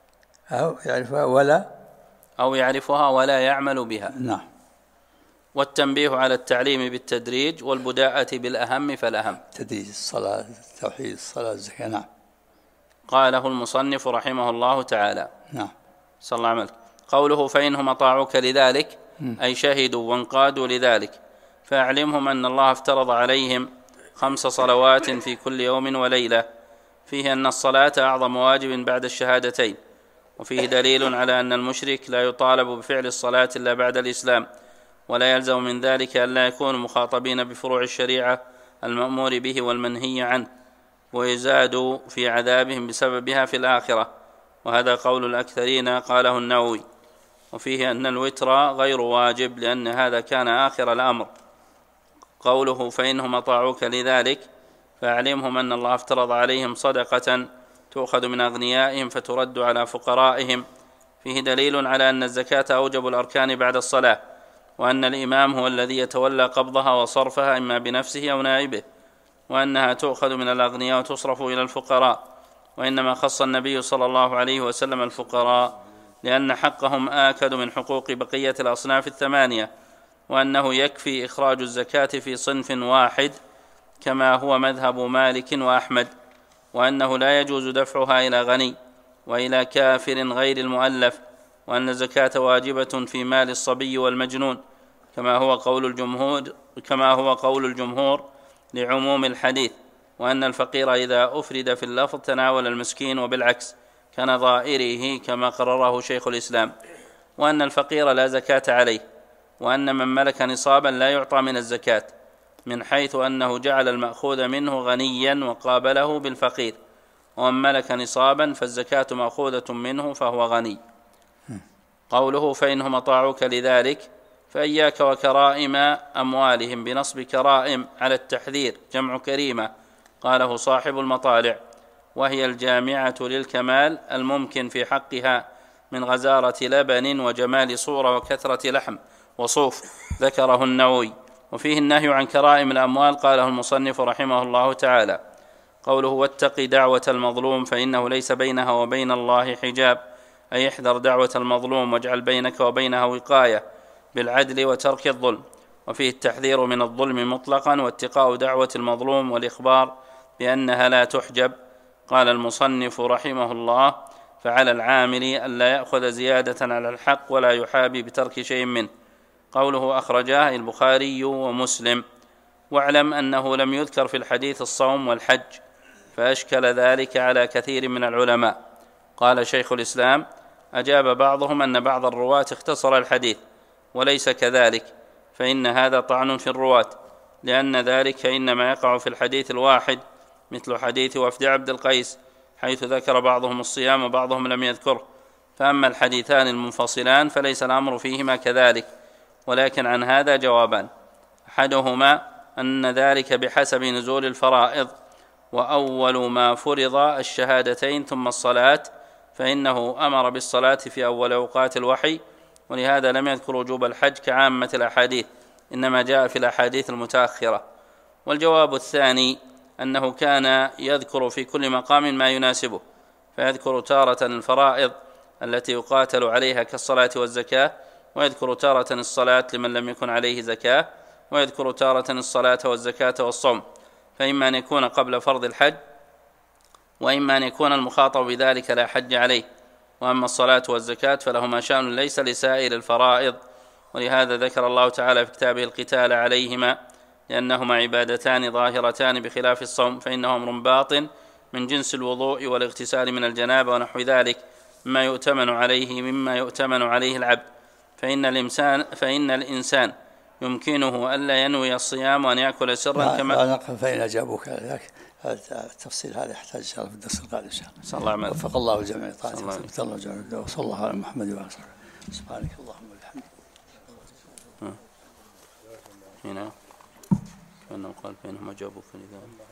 أو يعرفها ولا يعمل بها. نعم. والتنبيه على التعليم بالتدريج والبداءة بالأهم فالأهم. تدريج الصلاة، التوحيد، الصلاة، الزكاة. نعم. قاله المصنف رحمه الله تعالى. نعم. صلى الله عليه وسلم. قوله فإنهم أطاعوك لذلك أي شهدوا وانقادوا لذلك، فأعلمهم أن الله افترض عليهم 5 صلوات في كل يوم وليلة، فيه أن الصلاة أعظم واجب بعد الشهادتين، وفيه دليل على أن المشرك لا يطالب بفعل الصلاة إلا بعد الإسلام، ولا يلزم من ذلك أن لا يكونوا مخاطبين بفروع الشريعة المأمور به والمنهي عنه، ويزاد في عذابهم بسببها في الآخرة، وهذا قول الأكثرين قاله النووي. وفيه أن الوتر غير واجب لأن هذا كان آخر الأمر. قوله فإنهم أطاعوك لذلك فأعلمهم أن الله افترض عليهم صدقة تؤخذ من أغنيائهم فترد على فقرائهم، فيه دليل على أن الزكاة أوجب الأركان بعد الصلاة، وأن الإمام هو الذي يتولى قبضها وصرفها إما بنفسه أو نائبه، وأنها تؤخذ من الأغنياء وتصرف إلى الفقراء، وإنما خص النبي صلى الله عليه وسلم الفقراء لأن حقهم آكد من حقوق بقية الأصناف 8، وأنه يكفي إخراج الزكاة في صنف واحد كما هو مذهب مالك وأحمد، وأنه لا يجوز دفعها إلى غني وإلى كافر غير المؤلف، وأن الزكاة واجبة في مال الصبي والمجنون كما هو قول الجمهور لعموم الحديث، وأن الفقير إذا أفرد في اللفظ تناول المسكين وبالعكس كنظائره كما قرره شيخ الإسلام، وأن الفقير لا زكاة عليه، وأن من ملك نصابا لا يعطى من الزكاة، من حيث أنه جعل المأخوذ منه غنيا وقابله بالفقير، ومن ملك نصابا فالزكاة مأخوذة منه فهو غني. قوله فإنهم أطاعوك لذلك فإياك وكرائم أموالهم بنصب كرائم على التحذير جمع كريمة، قاله صاحب المطالع، وهي الجامعة للكمال الممكن في حقها من غزارة لبن وجمال صورة وكثرة لحم وصوف، ذكره النووي. وفيه النهي عن كرائم الأموال، قاله المصنف رحمه الله تعالى. قوله واتق دعوة المظلوم فإنه ليس بينها وبين الله حجاب، أي احذر دعوة المظلوم واجعل بينك وبينها وقاية بالعدل وترك الظلم. وفيه التحذير من الظلم مطلقا واتقاء دعوة المظلوم والإخبار بأنها لا تحجب. قال المصنف رحمه الله فعلى العامل ألا يأخذ زيادة على الحق ولا يحابي بترك شيء منه. قوله أخرجاه البخاري ومسلم. واعلم أنه لم يذكر في الحديث الصوم والحج، فأشكل ذلك على كثير من العلماء. قال شيخ الإسلام أجاب بعضهم أن بعض الرواة اختصر الحديث، وليس كذلك، فإن هذا طعن في الرواة، لأن ذلك إنما يقع في الحديث الواحد، مثل حديث وفد عبد القيس حيث ذكر بعضهم الصيام وبعضهم لم يذكره. فأما الحديثان المنفصلان فليس الأمر فيهما كذلك، ولكن عن هذا جوابان: أحدهما أن ذلك بحسب نزول الفرائض، وأول ما فرض الشهادتين ثم الصلاة، فإنه أمر بالصلاة في أول أوقات الوحي، ولهذا لم يذكر وجوب الحج كعامة الأحاديث، إنما جاء في الأحاديث المتأخرة. والجواب الثاني أنه كان يذكر في كل مقام ما يناسبه، فيذكر تارة الفرائض التي يقاتل عليها كالصلاة والزكاة، ويذكر تارة الصلاة لمن لم يكن عليه زكاة، ويذكر تارة الصلاة والزكاة والصوم، فإما أن يكون قبل فرض الحج، وإما أن يكون المخاطب بذلك لا حج عليه. وأما الصلاة والزكاة فلهما شأن ليس لسائر الفرائض، ولهذا ذكر الله تعالى في كتابه القتال عليهما، لأنهما عبادتان ظاهرتان بخلاف الصوم، فإنه أمر باطن من جنس الوضوء والاغتسال من الجنابة ونحو ذلك مما يؤتمن عليه العبد، فإن الإنسان يمكنه ألا ينوي الصيام وأن يأكل سرا كما لا نقف فإن أجابوك على ذلك. التفصيل هذا يحتاج إن شاء الله في الدرس القادم إن شاء الله. صلى الله عليه وسلم. وفق الله الجميع طاعته وثبت الله الجميع وصلى الله على محمد وعلى آله. سبحانك اللهم وبحمدك. هنا كأنه قال بينهم أجابوك لذلك.